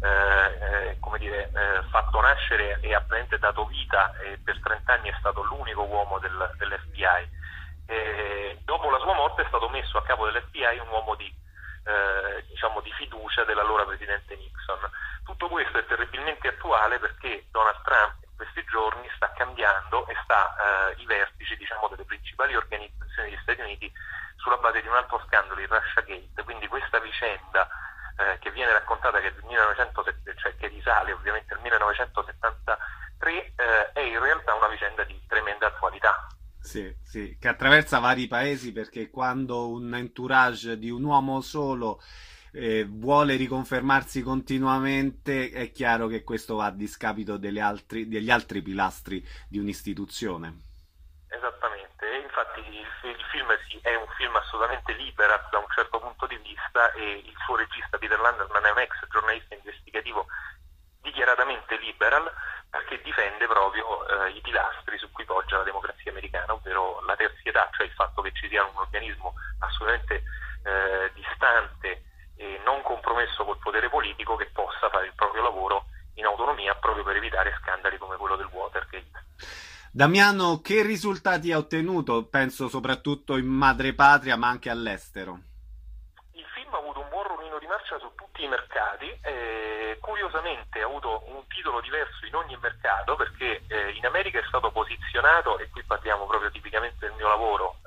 fatto nascere e ha praticamente dato vita, e per 30 anni è stato l'unico uomo dell'FBI. Dopo la sua morte è stato messo a capo dell'FBI un uomo di fiducia dell'allora presidente Nixon. Tutto questo è terribilmente attuale perché Donald Trump in questi giorni sta cambiando e i vertici delle principali organizzazioni degli Stati Uniti sulla base di un altro scandalo, il Russiagate. Quindi questa vicenda che viene raccontata che risale ovviamente al 1973 è in realtà una vicenda di tremenda attualità. Sì, che attraversa vari paesi, perché quando un entourage di un uomo solo vuole riconfermarsi continuamente, è chiaro che questo va a discapito degli altri pilastri di un'istituzione. Esattamente, e infatti il film è un film assolutamente liberal da un certo punto di vista, e il suo regista Peter Landerman è un ex giornalista investigativo dichiaratamente liberal, perché difende proprio i pilastri su cui poggia la democrazia americana, ovvero la terzietà, cioè il fatto che ci sia un organismo assolutamente distante e non compromesso col potere politico, che possa fare il proprio lavoro in autonomia proprio per evitare scandali come quello del Watergate. Damiano, che risultati ha ottenuto? Penso soprattutto in madrepatria, ma anche all'estero. Il film ha avuto un buon ruolino di marcia su tutti i mercati, curiosamente ha avuto un titolo diverso in ogni mercato, perché in America è stato posizionato, e qui parliamo proprio tipicamente del mio lavoro,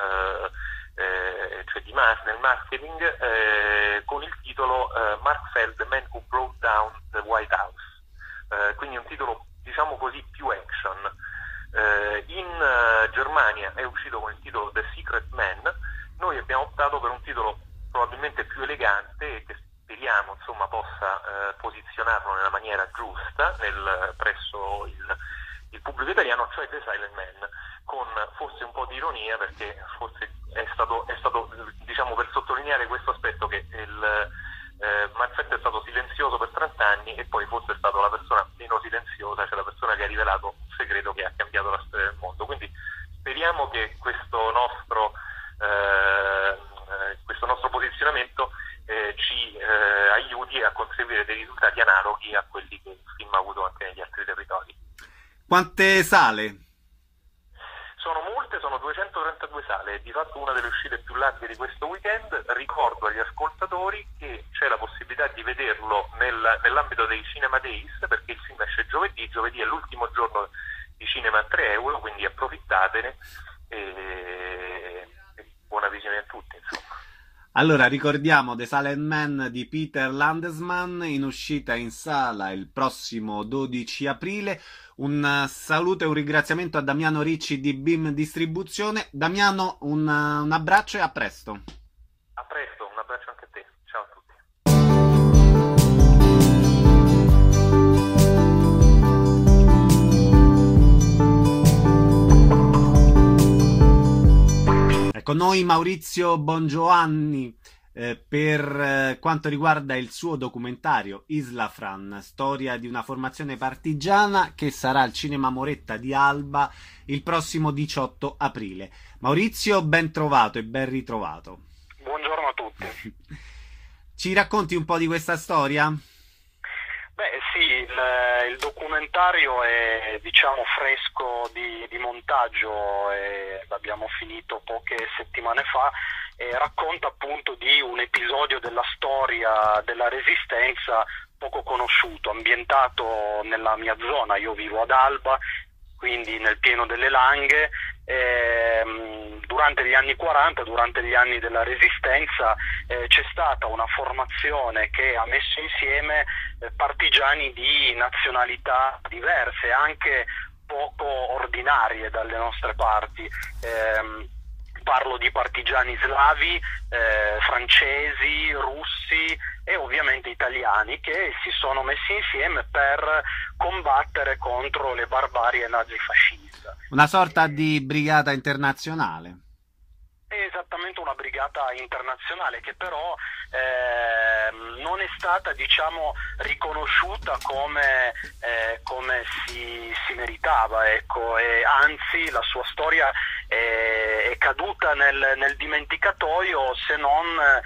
nel marketing, con il titolo Mark Felt, The Man Who Brought Down the White House, quindi un titolo diciamo così più action. nella maniera giusta presso il pubblico italiano, cioè The Silent Man, con forse un po' di ironia, perché forse è stato diciamo, per sottolineare questo aspetto, che Manfred è stato silenzioso per 30 anni e poi forse è stato la persona meno silenziosa, cioè la persona che ha rivelato un segreto che ha cambiato la storia del mondo. Quindi speriamo che questo nostro posizionamento ci aiuti a conseguire dei risultati analoghi a quelli che il film ha avuto anche negli altri territori. Quante sale? Sono molte, sono 232 sale, è di fatto una delle uscite più larghe di questo weekend. Ricordo agli ascoltatori che c'è la possibilità di vederlo nell'ambito dei Cinema Days, perché il film esce giovedì è l'ultimo giorno di cinema a 3 euro, quindi approfittatene e buona visione a tutti, insomma. Allora, ricordiamo The Silent Man di Peter Landesman, in uscita in sala il prossimo 12 aprile. Un saluto e un ringraziamento a Damiano Ricci di Beam Distribuzione. Damiano, un abbraccio e a presto. A presto, un abbraccio anche a te. Ciao a tutti. Ecco, noi Maurizio Bongiovanni per quanto riguarda il suo documentario Islafran, storia di una formazione partigiana, che sarà al Cinema Moretta di Alba il prossimo 18 aprile. Maurizio, ben trovato e ben ritrovato. Buongiorno a tutti. Ci racconti un po' di questa storia? Beh sì, il documentario è diciamo fresco di montaggio, e l'abbiamo finito poche settimane fa, e racconta appunto di un episodio della storia della Resistenza poco conosciuto, ambientato nella mia zona. Io vivo ad Alba, quindi nel pieno delle Langhe. Durante gli anni 40, durante gli anni della Resistenza, c'è stata una formazione che ha messo insieme partigiani di nazionalità diverse, anche poco ordinarie dalle nostre parti. Parlo di partigiani slavi, francesi, russi e ovviamente italiani, che si sono messi insieme per combattere contro le barbarie nazifasciste. Una sorta di brigata internazionale. È esattamente una brigata internazionale, che però non è stata, diciamo, riconosciuta come si meritava, ecco, e anzi la sua storia è caduta nel dimenticatoio, se non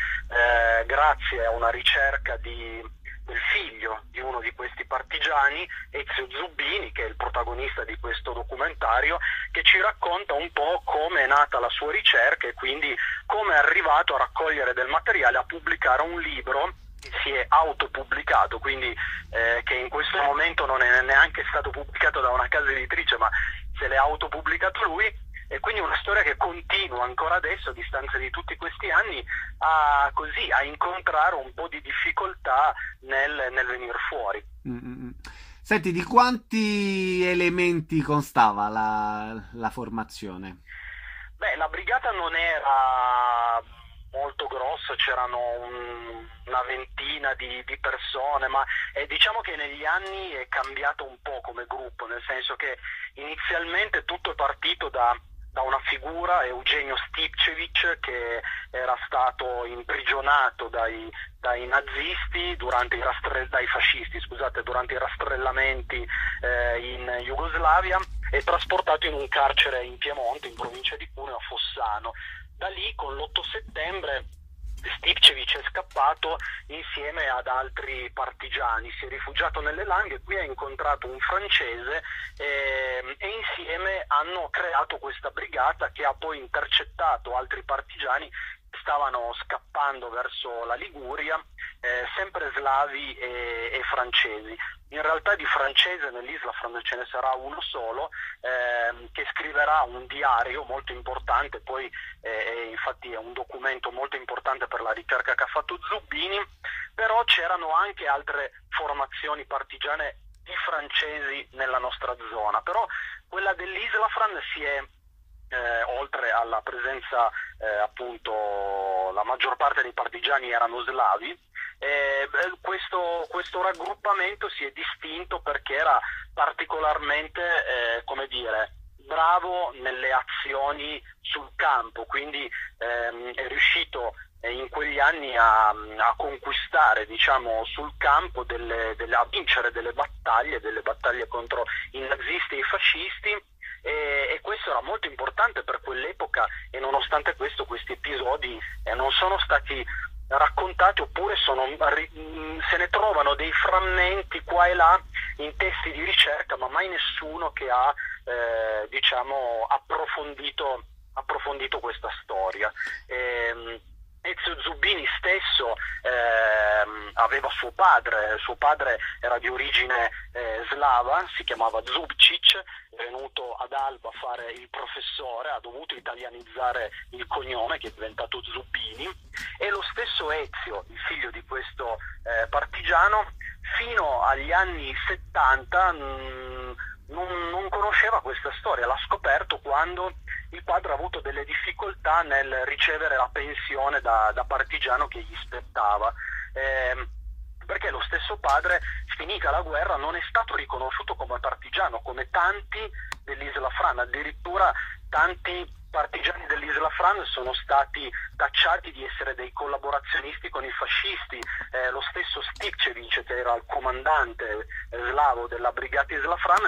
grazie a una ricerca del figlio di uno di questi partigiani, Ezio Zubbini, che è il protagonista di questo documentario, che ci racconta un po' come è nata la sua ricerca e quindi come è arrivato a raccogliere del materiale, a pubblicare un libro. Si è autopubblicato, quindi che in questo momento non è neanche stato pubblicato da una casa editrice, ma se l'è autopubblicato lui. E quindi una storia che continua ancora adesso, a distanza di tutti questi anni, a incontrare un po' di difficoltà nel venire fuori. Senti, di quanti elementi constava la formazione? Beh, la brigata non era molto grossa, c'erano una ventina di persone, ma diciamo che negli anni è cambiato un po' come gruppo, nel senso che inizialmente tutto è partito da una figura, Eugenio Stipčević, che era stato imprigionato dai nazisti dai fascisti, scusate, durante i rastrellamenti in Jugoslavia, e trasportato in un carcere in Piemonte, in provincia di Cuneo, a Fossano. Da lì, con l'8 settembre, Stipčević è scappato insieme ad altri partigiani, si è rifugiato nelle Langhe, qui ha incontrato un francese e insieme hanno creato questa brigata che ha poi intercettato altri partigiani che stavano scappando verso la Liguria, sempre slavi e francesi. In realtà di francese nell'Islafran ce ne sarà uno solo, che scriverà un diario molto importante, poi infatti è un documento molto importante per la ricerca che ha fatto Zubbini. Però c'erano anche altre formazioni partigiane di francesi nella nostra zona, però quella dell'Islafran si è oltre alla presenza appunto, la maggior parte dei partigiani erano slavi, Questo raggruppamento si è distinto perché era particolarmente, come dire, bravo nelle azioni sul campo, quindi è riuscito in quegli anni a conquistare, diciamo, sul campo a vincere delle battaglie contro i nazisti e i fascisti, e questo era molto importante per quell'epoca, e nonostante questo questi episodi non sono stati raccontati, oppure se ne trovano dei frammenti qua e là in testi di ricerca, ma mai nessuno che ha diciamo approfondito questa storia. Ezio Zubbini stesso aveva suo padre era di origine slava, si chiamava Zubcic, è venuto ad Alba a fare il professore, ha dovuto italianizzare il cognome che è diventato Zubbini, e lo stesso Ezio, il figlio di questo partigiano, fino agli anni 70 non conosceva questa storia, l'ha scoperto quando il padre ha avuto delle difficoltà nel ricevere la pensione da partigiano che gli spettava, perché lo stesso padre, finita la guerra, non è stato riconosciuto come partigiano, come tanti dell'Isla Fran. Addirittura tanti partigiani dell'Isla Fran sono stati tacciati di essere dei collaborazionisti con i fascisti. Lo stesso Stikčević, che era il comandante slavo della brigata Isla Fran,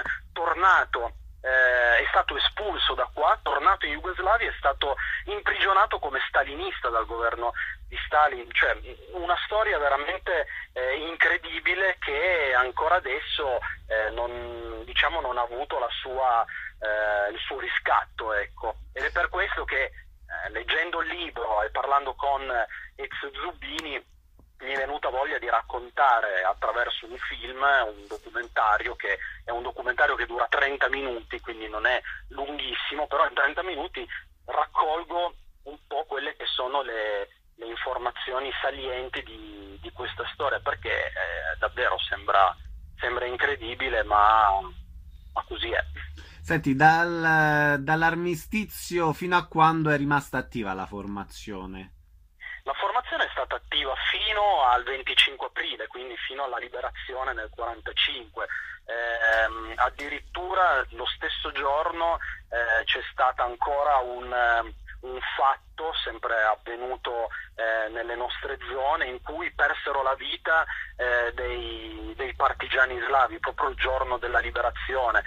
è stato espulso da qua, tornato in Jugoslavia, è stato imprigionato come stalinista dal governo di Stalin. Cioè, una storia veramente incredibile, che ancora adesso non ha avuto il suo riscatto, ecco. Ed è per questo che leggendo il libro e parlando con Ezio Zubbini mi è venuta voglia di raccontare attraverso un film, un documentario che dura 30 minuti, quindi non è lunghissimo, però in 30 minuti raccolgo un po' quelle che sono le informazioni salienti di questa storia, perché davvero sembra incredibile, ma così è. Senti, dall'armistizio fino a quando è rimasta attiva la formazione? La formazione è stata attiva fino al 25 aprile, quindi fino alla liberazione nel 1945. Addirittura lo stesso giorno c'è stato ancora un fatto sempre avvenuto nelle nostre zone, in cui persero la vita dei partigiani slavi proprio il giorno della liberazione.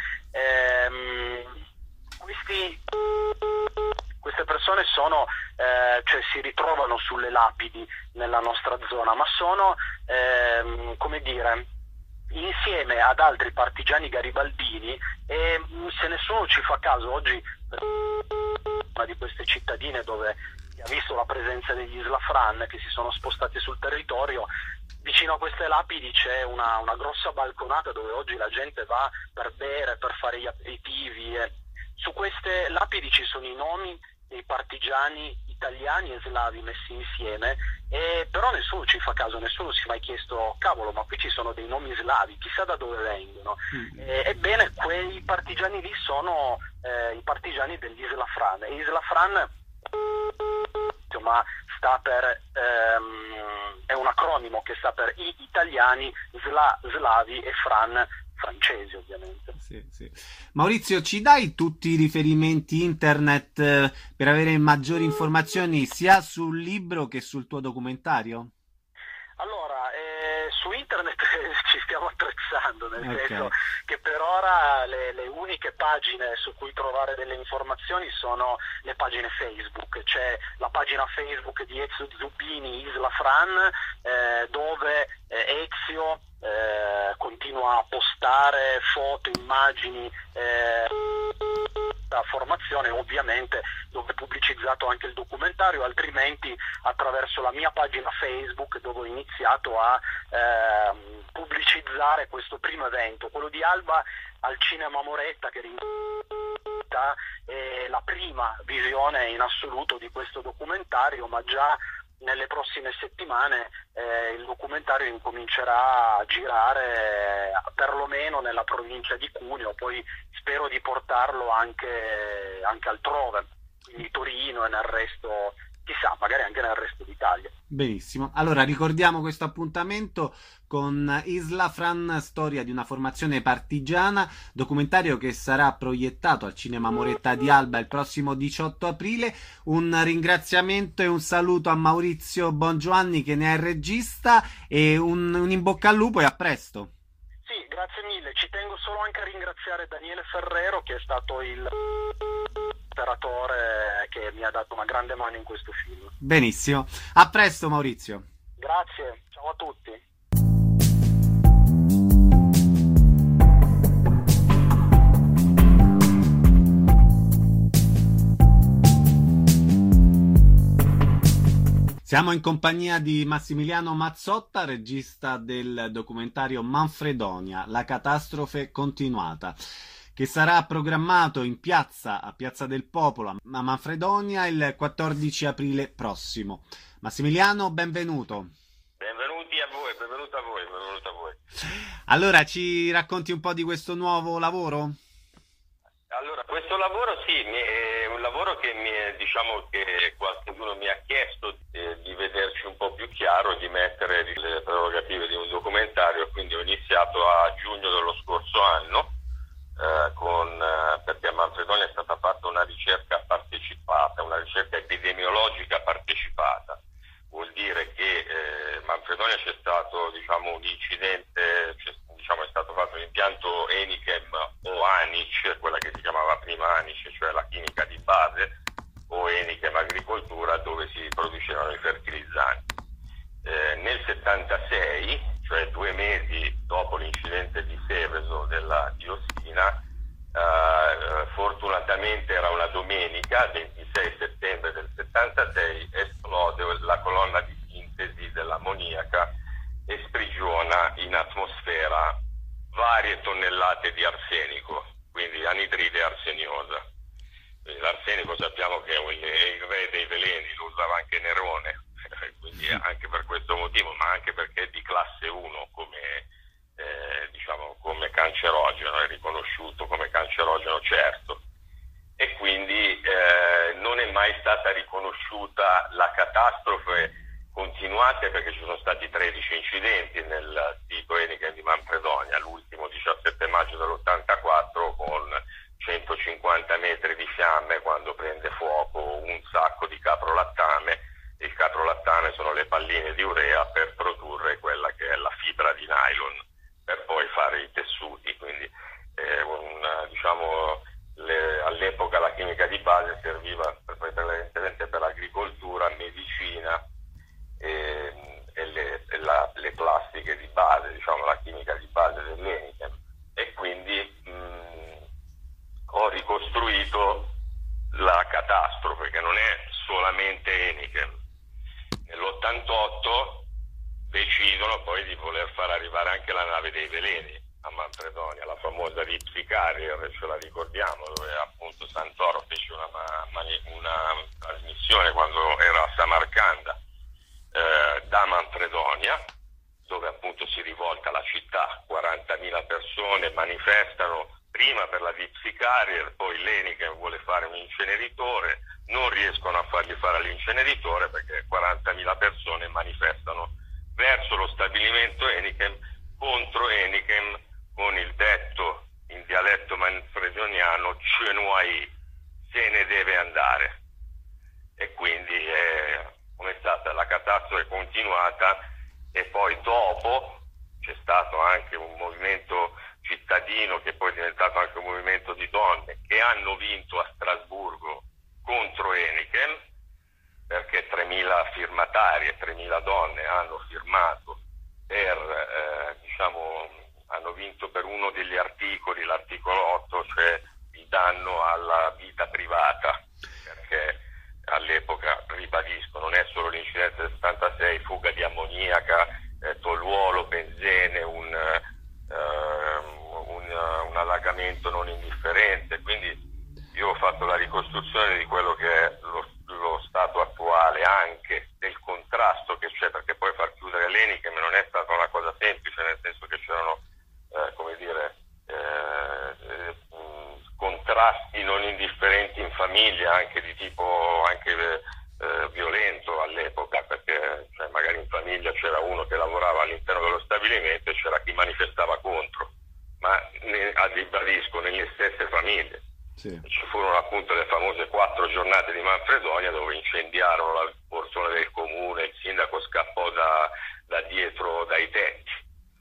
Queste persone si ritrovano sulle lapidi nella nostra zona, ma sono, come dire, insieme ad altri partigiani garibaldini, e se nessuno ci fa caso oggi, una di queste cittadine dove si è visto la presenza degli Isla Fran che si sono spostati sul territorio, vicino a queste lapidi c'è una grossa balconata dove oggi la gente va per bere, per fare gli aperitivi. Su queste lapidi ci sono i nomi dei partigiani italiani e slavi messi insieme, però nessuno ci fa caso, nessuno si è mai chiesto: cavolo, ma qui ci sono dei nomi slavi, chissà da dove vengono. Ebbene, quei partigiani lì sono i partigiani degli Isla Fran. E Isla Fran ma è un acronimo che sta per i italiani, slavi e Fran francesi, ovviamente. Sì. Maurizio, ci dai tutti i riferimenti internet per avere maggiori informazioni sia sul libro che sul tuo documentario? Allora, su internet ci stiamo attrezzando, nel senso che per ora le uniche pagine su cui trovare delle informazioni sono le pagine Facebook. C'è la pagina Facebook di Ezio Zubbini, Isla Fran, dove Ezio continua a postare foto, immagini, la formazione, ovviamente, dove è pubblicizzato anche il documentario, altrimenti attraverso la mia pagina Facebook, dove ho iniziato a pubblicizzare questo primo evento, quello di Alba al Cinema Moretta, che è la prima visione in assoluto di questo documentario, ma già nelle prossime settimane il documentario incomincerà a girare perlomeno nella provincia di Cuneo, poi spero di portarlo anche altrove, quindi Torino e nel resto chissà, magari anche nel resto d'Italia. Benissimo, allora ricordiamo questo appuntamento con Isla Fran, storia di una formazione partigiana, documentario che sarà proiettato al Cinema Moretta di Alba il prossimo 18 aprile. Un ringraziamento e un saluto a Maurizio Bongiovanni, che ne è il regista, e un in bocca al lupo e a presto. Sì, grazie mille. Ci tengo solo anche a ringraziare Daniele Ferrero, che è stato il operatore che mi ha dato una grande mano in questo film. Benissimo, a presto Maurizio. Grazie, ciao a tutti. Siamo in compagnia di Massimiliano Mazzotta, regista del documentario Manfredonia, la catastrofe continuata, che sarà programmato in piazza, a Piazza del Popolo, a Manfredonia, il 14 aprile prossimo. Massimiliano, benvenuto. Benvenuti a voi, benvenuto a voi, benvenuto a voi. Allora, ci racconti un po' di questo nuovo lavoro? Allora, questo lavoro sì, è un lavoro che diciamo che qualcuno mi ha chiesto di vederci un po' più chiaro, di mettere le prerogative di un documentario, quindi ho iniziato a giugno dello scorso anno, perché a Manfredonia è stata fatta una ricerca partecipata, una ricerca epidemiologica partecipata. Vuol dire che a Manfredonia c'è stato, diciamo, un incidente, è stato fatto un impianto Enichem o Anic, quella che si chiamava prima Anic, cioè la chimica di base, o Enichem agricoltura, dove si producevano i fertilizzanti. Nel 76, cioè 2 mesi dopo l'incidente di Seveso della diossina, fortunatamente era una domenica, 26 settembre del 76, esplode la colonna di sintesi dell'ammoniaca e sprigiona in atmosfera varie tonnellate di arsenico, quindi anidride arseniosa. Quindi l'arsenico sappiamo che è il re dei veleni, lo usava anche Nerone, quindi anche per questo motivo, ma anche perché è di classe 1 come cancerogeno, è riconosciuto come cancerogeno certo. E quindi non è mai stata riconosciuta la catastrofe continuate, perché ci sono stati 13 incidenti nel sito Enichem di Manfredonia, l'ultimo 17 maggio dell'84 con 150 metri di fiamme quando prende fuoco un sacco di caprolattame. Il caprolattame sono le palline di urea per produrre quella che è la fibra di nylon per poi fare i tessuti, quindi all'epoca la chimica di base serviva prevalentemente per l'agricoltura, medicina e le plastiche di base, diciamo la chimica di base dell'Enichem, e quindi ho ricostruito la catastrofe, che non è solamente Enichem. Nell'88 decidono poi di voler far arrivare anche la nave dei veleni a Manfredonia, la famosa Deep Carrier, ce la ricordiamo, dove appunto Santoro fece una trasmissione quando era a Samarcanda, da Manfredonia, dove appunto si rivolta la città, 40.000 persone manifestano prima per la Deep Carrier, poi l'Enichem vuole fare un inceneritore, non riescono a fargli fare l'inceneritore perché 40.000 persone manifestano verso lo stabilimento Enichem, contro Enichem, con il detto in dialetto manfredoniano "Cenuai, se ne deve andare". E quindi come è stata la catastrofe continuata, e poi dopo c'è stato anche un movimento cittadino che poi è diventato anche un movimento di donne che hanno vinto a Strasburgo contro Enichem, perché 3.000 firmatarie, 3.000 donne hanno firmato hanno vinto per uno degli articoli, l'articolo 8, cioè il danno alla vita privata, perché all'epoca, ribadisco, non è solo l'incidente del 76, fuga di ammoniaca, toluolo, benzene, un allagamento non indifferente. Quindi io ho fatto la ricostruzione di quello che è lo stato attuale, anche del contrasto che c'è, perché poi far chiudere l'Enichem non è stata una cosa semplice, nel senso che c'erano contrasti non indifferenti in famiglia, anche di tipo violenza. famiglia c'era uno che lavorava all'interno dello stabilimento e c'era chi manifestava contro, ma ribadisco, nelle stesse famiglie. Sì. Ci furono appunto le famose 4 giornate di Manfredonia dove incendiarono la porzione del comune, il sindaco scappò da dietro dai tetti.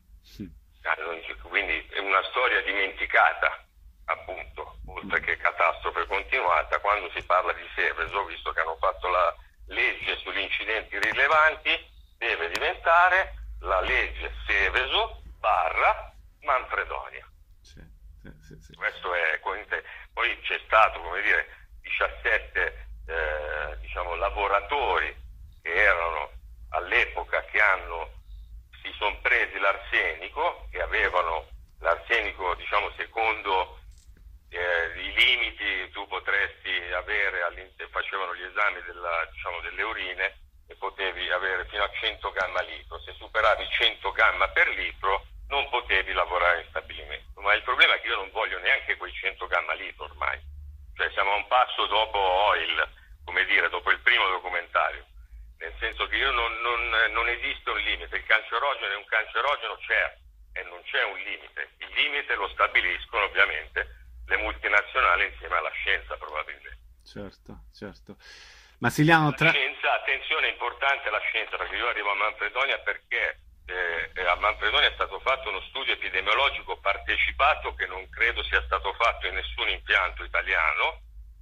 Quindi è una storia dimenticata, appunto, oltre che catastrofe continuata. Quando si parla di Seveso, visto che hanno fatto la legge sugli incidenti rilevanti, deve diventare la legge Seveso / Manfredonia. Sì. Questo è, poi c'è stato, 17 lavoratori che erano all'epoca che si sono presi l'arsenico, che avevano l'arsenico, secondo i limiti tu potresti avere, facevano gli esami delle urine e potevi avere fino a 100 gamma litro. Se superavi 100 gamma per litro non potevi lavorare in stabilimento. Ma il problema è che io non voglio neanche quei 100 gamma litro ormai. Cioè siamo a un passo dopo Oil, dopo il primo documentario. Nel senso che non esiste un limite. Il cancerogeno è un cancerogeno, certo, e non c'è un limite. Il limite lo stabiliscono ovviamente le multinazionali insieme alla scienza, probabilmente. Certo. Massiliano, Scienza, attenzione, è importante la scienza, perché io arrivo a Manfredonia perché a Manfredonia è stato fatto uno studio epidemiologico partecipato che non credo sia stato fatto in nessun impianto italiano,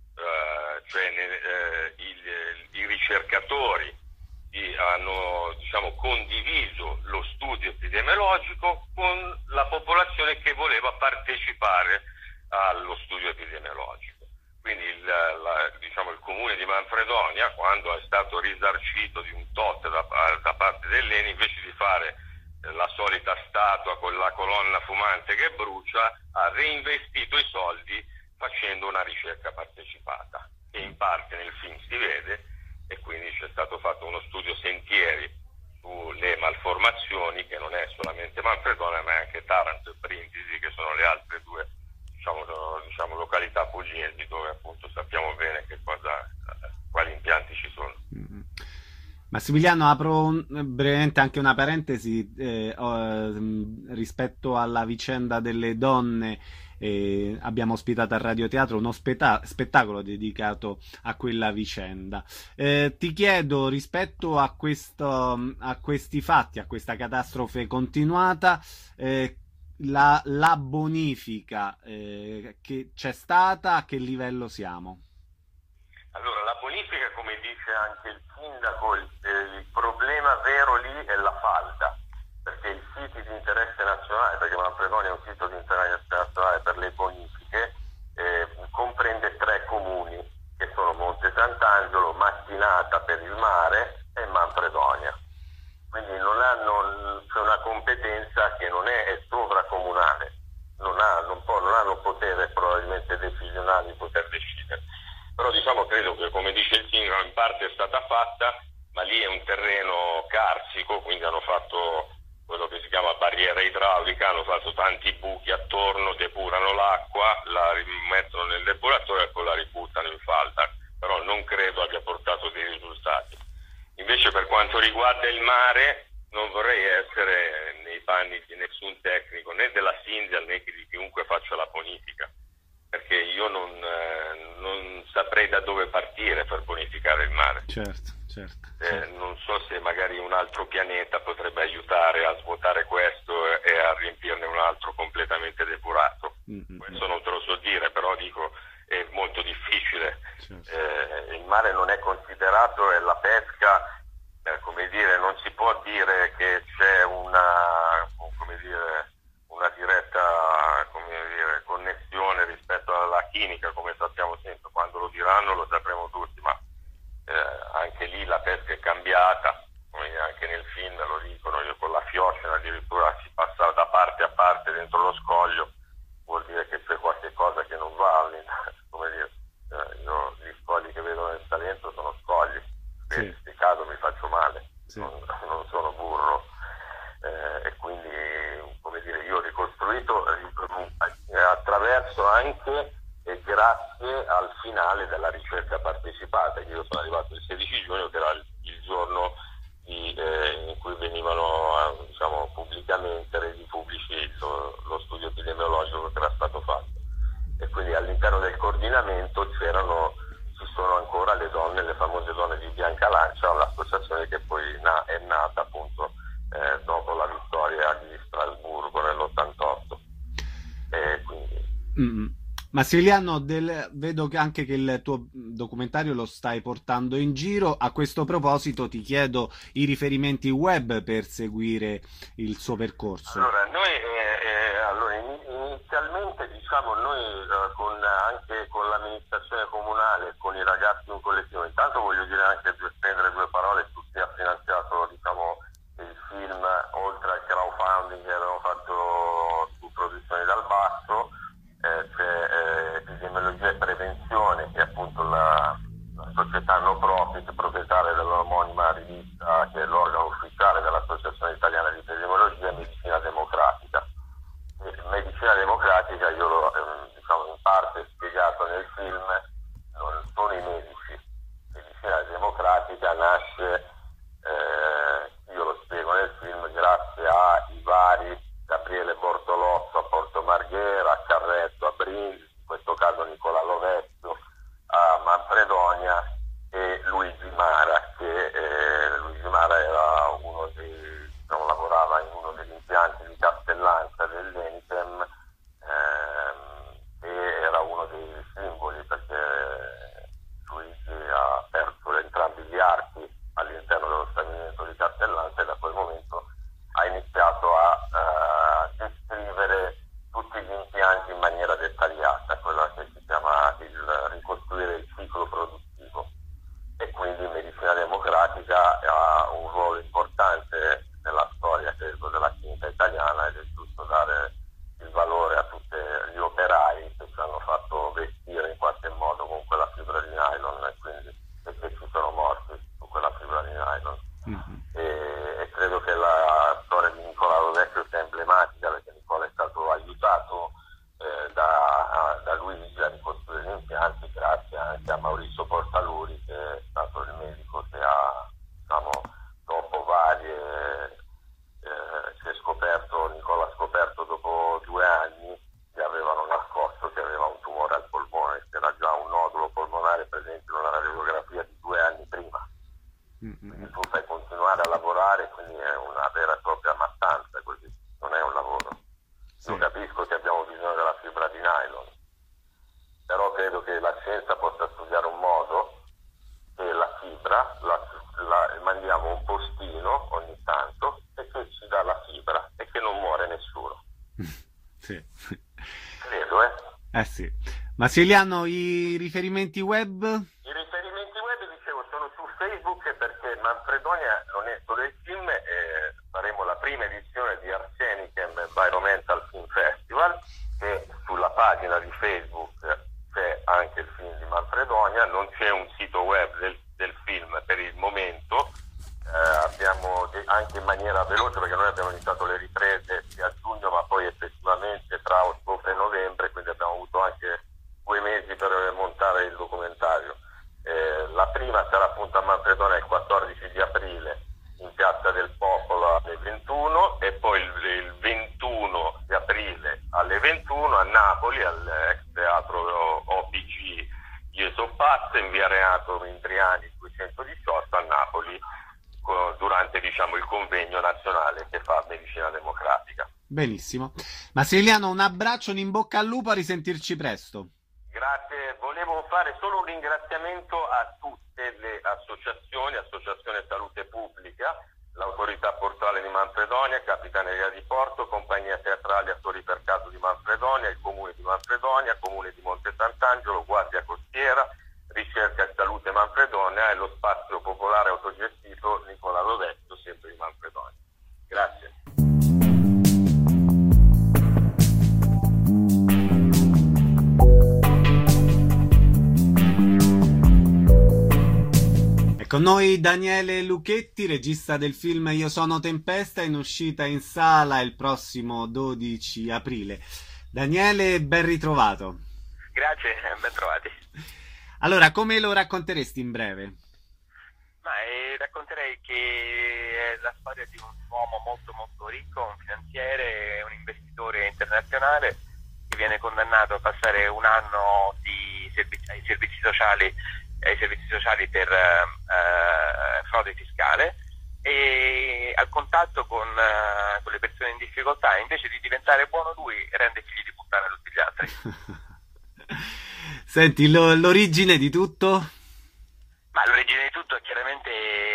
i ricercatori hanno condiviso lo studio epidemiologico con la popolazione che voleva partecipare allo studio epidemiologico. Quindi il comune di Manfredonia, quando è stato risarcito di un tot da parte dell'ENI, invece di fare la solita statua con la colonna fumante che brucia, ha reinvestito i soldi facendo una ricerca partecipata, che in parte nel film si vede, e quindi c'è stato fatto uno studio sentieri sulle malformazioni, che non è solamente Manfredonia ma è anche Taranto e Brindisi, che sono le altre due località pugliesi dove appunto sappiamo bene quali impianti ci sono. Massimiliano, apro brevemente anche una parentesi rispetto alla vicenda delle donne. Abbiamo ospitato a Radioteatro uno spettacolo dedicato a quella vicenda. Ti chiedo, rispetto a questi fatti, a questa catastrofe continuata, la bonifica che c'è stata, a che livello siamo? Allora, la bonifica, come dice anche il sindaco, il problema vero lì è la falda, perché i siti di interesse nazionale, perché Manfredonia è un sito di interesse nazionale per le bonifiche, comprende 3 comuni, che sono Monte Sant'Angelo, Mattinata per il mare e Manfredonia. Quindi c'è una competenza che non è sovracomunale, non hanno potere probabilmente decisionale di poter decidere. Però credo che, come dice il sindaco, in parte è stata fatta, ma lì è un terreno carsico, quindi hanno fatto quello che si chiama barriera idraulica, hanno fatto tanti buchi attorno, depurano l'acqua, la rimettono nel depuratore e poi la ributtano in falda, però non credo abbia portato dei risultati. Invece per quanto riguarda il mare, non vorrei essere nei panni di nessun tecnico, né della Sindia né di chiunque faccia la bonifica, perché io non saprei da dove partire per bonificare il mare. Certo. Non so se magari un altro pianeta potrebbe aiutare a svuotare questo e a riempirne un altro completamente depurato. Questo non te lo so dire, però dico è molto difficile. Certo. Il mare non è considerato, e la pesca, non si può dire che c'è una diretta connessione rispetto alla chimica, come sappiamo sempre. Quando lo diranno lo sapremo tutti, ma anche lì la pesca è cambiata, anche nel film lo dicono, io con la fiocina addirittura si passa da parte a parte dentro lo scoglio, vuol dire che c'è qualche cosa che non va, io gli scogli che vedo nel Salento sono scogli, se cado mi faccio male, non sono burro, e quindi io ho ricostruito attraverso anche e grazie al finale della ricerca partecipata. Io sono arrivato il 16 giugno, che era il giorno in cui dell'abbigliamento ci sono ancora le donne, le famose donne di Bianca Lancia, l'associazione che poi è nata appunto dopo la vittoria di Strasburgo nell'88. Quindi... Massimiliano, vedo anche che il tuo documentario lo stai portando in giro. A questo proposito ti chiedo i riferimenti web per seguire il suo percorso. Allora, noi inizialmente noi anche con l'amministrazione comunale, con i ragazzi in collettivo, intanto voglio dire anche spendere due parole su chi ha finanziato il film, oltre al crowdfunding che abbiamo fatto su Produzioni dal Basso. C'è Epidemiologia e Prevenzione, che è appunto la società no profit proprietaria dell'omonima rivista, che è l'organo ufficiale dell'Associazione Italiana di Epidemiologia e Medicina Democratica. Medicina democratica, io l'ho in parte spiegato nel film, non sono i medici. Medicina democratica nasce, io lo spiego nel film, grazie ai vari Gabriele Bortolotto a Porto Marghera, a Carretto, a Brindisi, in questo caso Nicola Lovetto, a Manfredonia e Luigi Mara, che Luigi Mara era uno lavorava in uno degli impianti di Castellanza dell'Enicem, e era uno dei simboli, perché Luigi ha aperto entrambi gli archi all'interno dello stabilimento di Castellanza, e da quel momento ha iniziato a descrivere tutti gli impianti in maniera dettagliata, quella che si chiama il ricostruire il ciclo produttivo. E quindi Medicina Democratica ha un ruolo importante nella storia, credo, della chimica italiana, ed è giusto dare il valore a tutti gli operai che ci hanno fatto vestire in qualche modo con quella fibra di nylon, e quindi perché ci sono morti su quella fibra di nylon. E credo che la storia di Nicola Rovecchio sia emblematica, perché Nicola è stato aiutato da Luigi a ricostruire gli impianti, grazie anche a Maurizio Portaluri, che è stato il medico che ha, dopo varie si è scoperto, Nicola ha scoperto dopo 2 anni che avevano nascosto che aveva un tumore al polmone, che era già un nodulo polmonare presente in una radiografia di 2 anni prima. Quindi tu fai continuare a lavorare, quindi è una vera e propria mattanza, così non è un lavoro. Sì. Io capisco che abbiamo bisogno della fibra di nylon, però credo che la scienza possa studiare un modo che la fibra mandiamo un postino ogni tanto e che ci dà la fibra e che non muore nessuno. Sì. Credo, sì. Massimiliano, i riferimenti web? I riferimenti web, dicevo, sono su Facebook, perché Manfredonia non è solo il film, faremo la prima edizione di Arsenic Environmental Film Festival, e sulla pagina di Facebook c'è anche il film di Manfredonia. Non c'è un sito web del film per il momento, abbiamo anche in maniera veloce, perché noi abbiamo iniziato le riprese a giugno, ma poi effettivamente tra ottobre e novembre, quindi abbiamo avuto anche 2 mesi per montare il documentario. La prima sarà appunto a Manfredonia il 14 di aprile in Piazza del Popolo alle 21, e poi il 21 di aprile alle 21 a Napoli all'ex teatro OPG Jeso Paz in via Renato Mindriani 218 a Napoli, durante il convegno nazionale che fa Medicina Democratica. Benissimo. Massimiliano, un abbraccio, un in bocca al lupo, a risentirci presto. Grazie, volevo fare solo un ringraziamento a tutte le associazioni, Associazione Salute Pubblica, l'Autorità Portuale di Manfredonia, Capitaneria di Porto, Compagnia Teatrale Attori per Caso di Manfredonia, il Comune di Manfredonia, Comune di Monte Sant'Angelo, Guardia Costiera, Ricerca e Salute Manfredonia e lo Spazio Popolare Autogestito Nicola Lovetto, sempre di Manfredonia. Grazie. Con noi Daniele Lucchetti, regista del film Io sono Tempesta, in uscita in sala il prossimo 12 aprile. Daniele, ben ritrovato. Grazie, ben trovati. Allora, come lo racconteresti in breve? Racconterei che è la storia di un uomo molto molto ricco, un finanziere, un investitore internazionale, che viene condannato a passare un anno di ai servizi sociali per frode fiscale, e al contatto con le persone in difficoltà, invece di diventare buono lui rende figli di puttana tutti gli altri. Senti, l'origine di tutto? Ma l'origine di tutto è chiaramente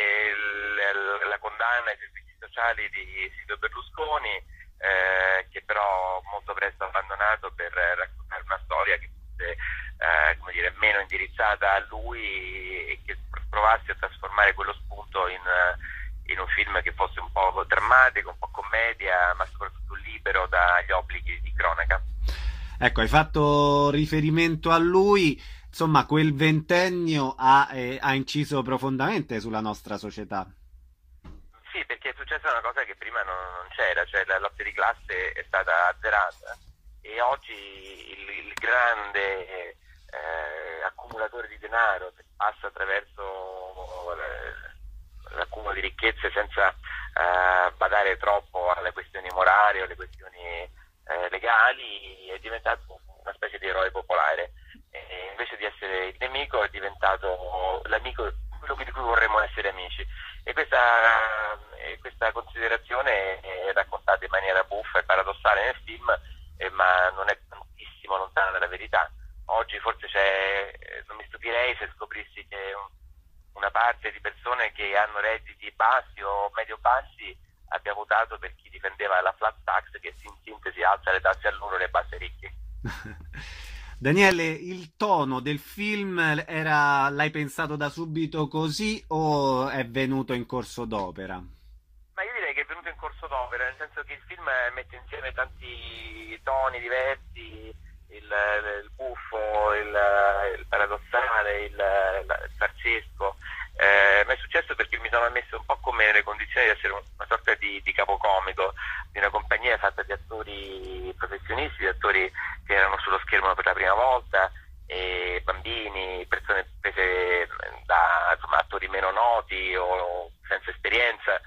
la condanna ai servizi sociali di Silvio Berlusconi, che però molto presto ha abbandonato per raccontare una storia che fosse meno indirizzata a lui, e che provasse a trasformare quello spunto in un film che fosse un po' drammatico, un po' commedia, ma soprattutto libero dagli obblighi di cronaca. Ecco, hai fatto riferimento a lui, insomma, quel ventennio ha inciso profondamente sulla nostra società. Sì, perché è successa una cosa che prima non c'era, cioè la lotta di classe è stata azzerata, e oggi il grande accumulatore di denaro che passa attraverso l'accumulo di ricchezze senza badare troppo alle questioni morali o alle questioni legali, è diventato una specie di eroe popolare, e invece di essere il nemico è diventato l'amico, quello di cui vorremmo essere amici. E questa considerazione è raccontata in maniera buffa e paradossale nel film, ma non è tantissimo lontana dalla verità. Oggi forse non mi stupirei se scoprissi che una parte di persone che hanno redditi bassi o medio-bassi abbia votato per chi difendeva la flat tax, che in sintesi alza le tasse a loro e le bassa ai ricchi. Daniele, il tono del film l'hai pensato da subito così o è venuto in corso d'opera? Ma io direi che è venuto in corso d'opera, nel senso che il film mette insieme tanti toni diversi, il buffo, il paradossale, il farsesco. Ma è successo perché mi sono messo un po' come nelle condizioni di essere una sorta di capocomico di una compagnia fatta di attori professionisti, di attori che erano sullo schermo per la prima volta, e bambini, persone prese da attori meno noti o senza esperienza,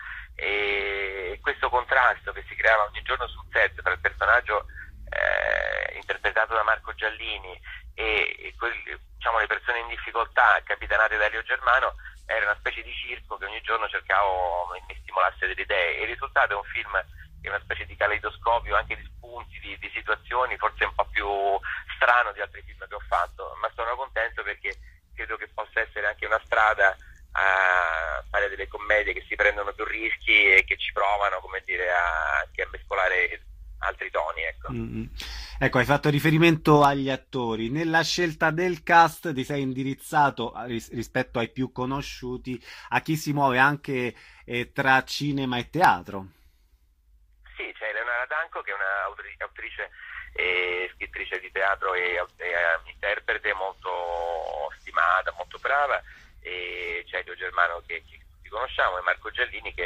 e questo contrasto che si creava ogni giorno sul set tra il personaggio interpretato da Marco Giallini e le persone in difficoltà capitanate da Elio Germano era una specie di circo che ogni giorno cercavo mi stimolasse delle idee. Il risultato è un film che è una specie di caleidoscopio anche di spunti, di situazioni, forse un po' più strano di altri film che ho fatto, ma sono contento perché credo che possa essere anche una strada a fare delle commedie che si prendono più rischi e che ci provano, anche a mescolare altri toni, ecco. Ecco, hai fatto riferimento agli attori. Nella scelta del cast ti sei indirizzato rispetto ai più conosciuti a chi si muove anche tra cinema e teatro. Sì, c'è Eleonora Danco, che è un'autrice e scrittrice di teatro e interprete molto stimata, molto brava, e c'è Elio Germano che tutti conosciamo, e Marco Giallini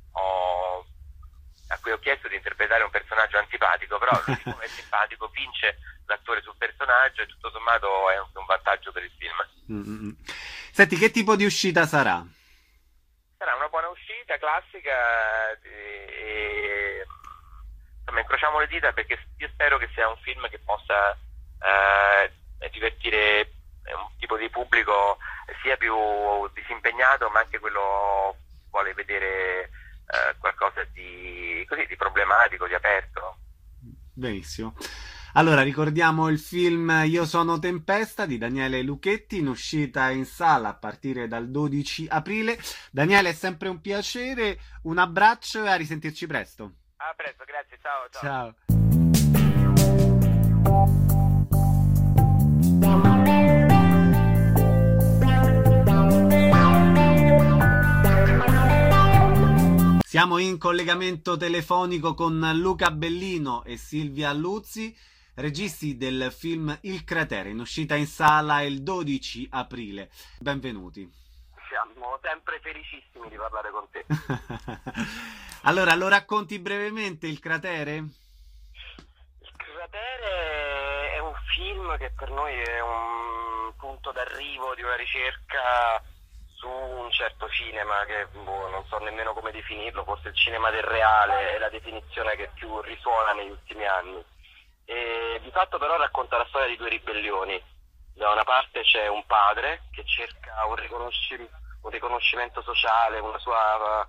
a cui ho chiesto di interpretare un personaggio antipatico, però lui come è simpatico vince l'attore sul personaggio, e tutto sommato è un vantaggio per il film. Senti, che tipo di uscita sarà? Sarà una buona uscita, classica, insomma, incrociamo le dita, perché io spero che sia un film che possa divertire un tipo di pubblico sia più disimpegnato, ma anche quello che vuole vedere qualcosa di problematico, di aperto. Benissimo. Allora, ricordiamo il film Io sono Tempesta di Daniele Lucchetti, in uscita in sala a partire dal 12 aprile. Daniele, è sempre un piacere, un abbraccio e a risentirci presto. A presto, grazie, ciao. Ciao. Siamo in collegamento telefonico con Luca Bellino e Silvia Luzzi, registi del film Il cratere, in uscita in sala il 12 aprile. Benvenuti. Siamo sempre felicissimi di parlare con te. Allora, lo racconti brevemente Il cratere? Il cratere è un film che per noi è un punto d'arrivo di una ricerca su un certo cinema che non so nemmeno come definirlo, forse il cinema del reale è la definizione che più risuona negli ultimi anni. E di fatto però racconta la storia di due ribellioni, Da una parte c'è un padre che cerca un riconoscimento sociale, una sua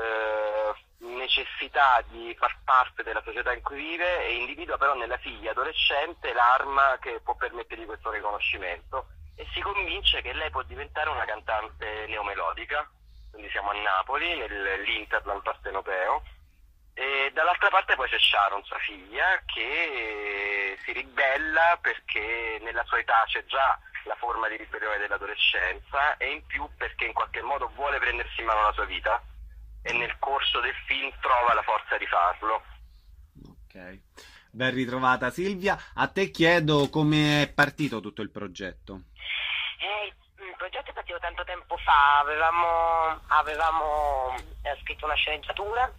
necessità di far parte della società in cui vive, e individua però nella figlia adolescente l'arma che può permettergli questo riconoscimento, e si convince che lei può diventare una cantante neomelodica. Quindi siamo a Napoli, nell'Interland partenopeo, e dall'altra parte poi c'è Sharon, sua figlia, che si ribella perché nella sua età c'è già la forma di ribellione dell'adolescenza, e in più perché in qualche modo vuole prendersi in mano la sua vita, e nel corso del film trova la forza di farlo. Ok, ben ritrovata Silvia. A te chiedo come è partito tutto il progetto. Il progetto è partito tanto tempo fa, avevamo scritto una sceneggiatura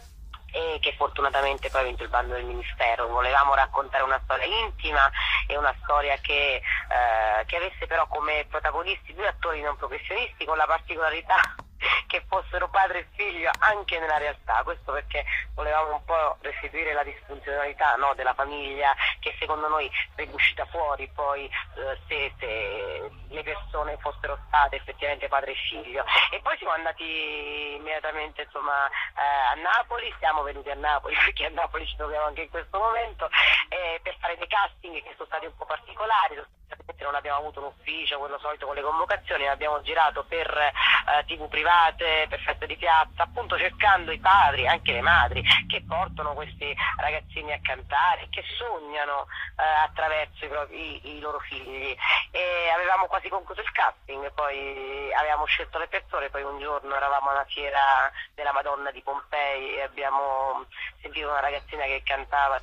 e che fortunatamente poi ha vinto il bando del Ministero. Volevamo raccontare una storia intima e una storia che avesse però come protagonisti due attori non professionisti, con la particolarità che fossero padre e figlio anche nella realtà. Questo perché volevamo un po' restituire la disfunzionalità, no, della famiglia, che secondo noi sarebbe uscita fuori poi se le persone fossero state effettivamente padre e figlio. E poi siamo andati immediatamente, insomma, a Napoli. Siamo venuti a Napoli perché a Napoli ci troviamo anche in questo momento, per fare dei casting che sono stati un po' particolari. Non abbiamo avuto un ufficio, quello solito con le convocazioni, abbiamo girato per TV private, per feste di piazza, appunto cercando i padri, anche le madri, che portano questi ragazzini a cantare, che sognano attraverso i loro figli. E avevamo quasi concluso il casting, poi avevamo scelto le persone, poi un giorno eravamo alla fiera della Madonna di Pompei e abbiamo sentito una ragazzina che cantava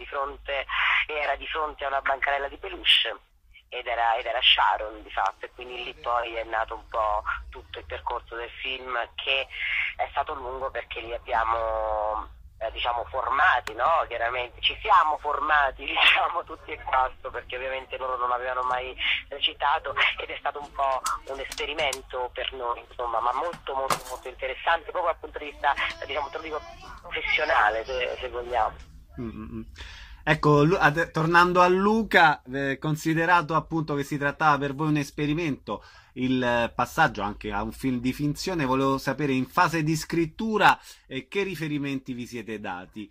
era di fronte a una bancarella di peluche. Ed era Sharon di fatto, e quindi lì poi è nato un po' tutto il percorso del film, che è stato lungo perché li abbiamo formati, no? Chiaramente ci siamo formati, tutti e quattro, perché ovviamente loro non avevano mai recitato, ed è stato un po' un esperimento per noi, insomma, ma molto molto molto interessante proprio dal punto di vista, te lo dico, professionale, se vogliamo. Mm-hmm. Ecco, tornando a Luca, considerato appunto che si trattava per voi un esperimento, il passaggio anche a un film di finzione, volevo sapere in fase di scrittura che riferimenti vi siete dati,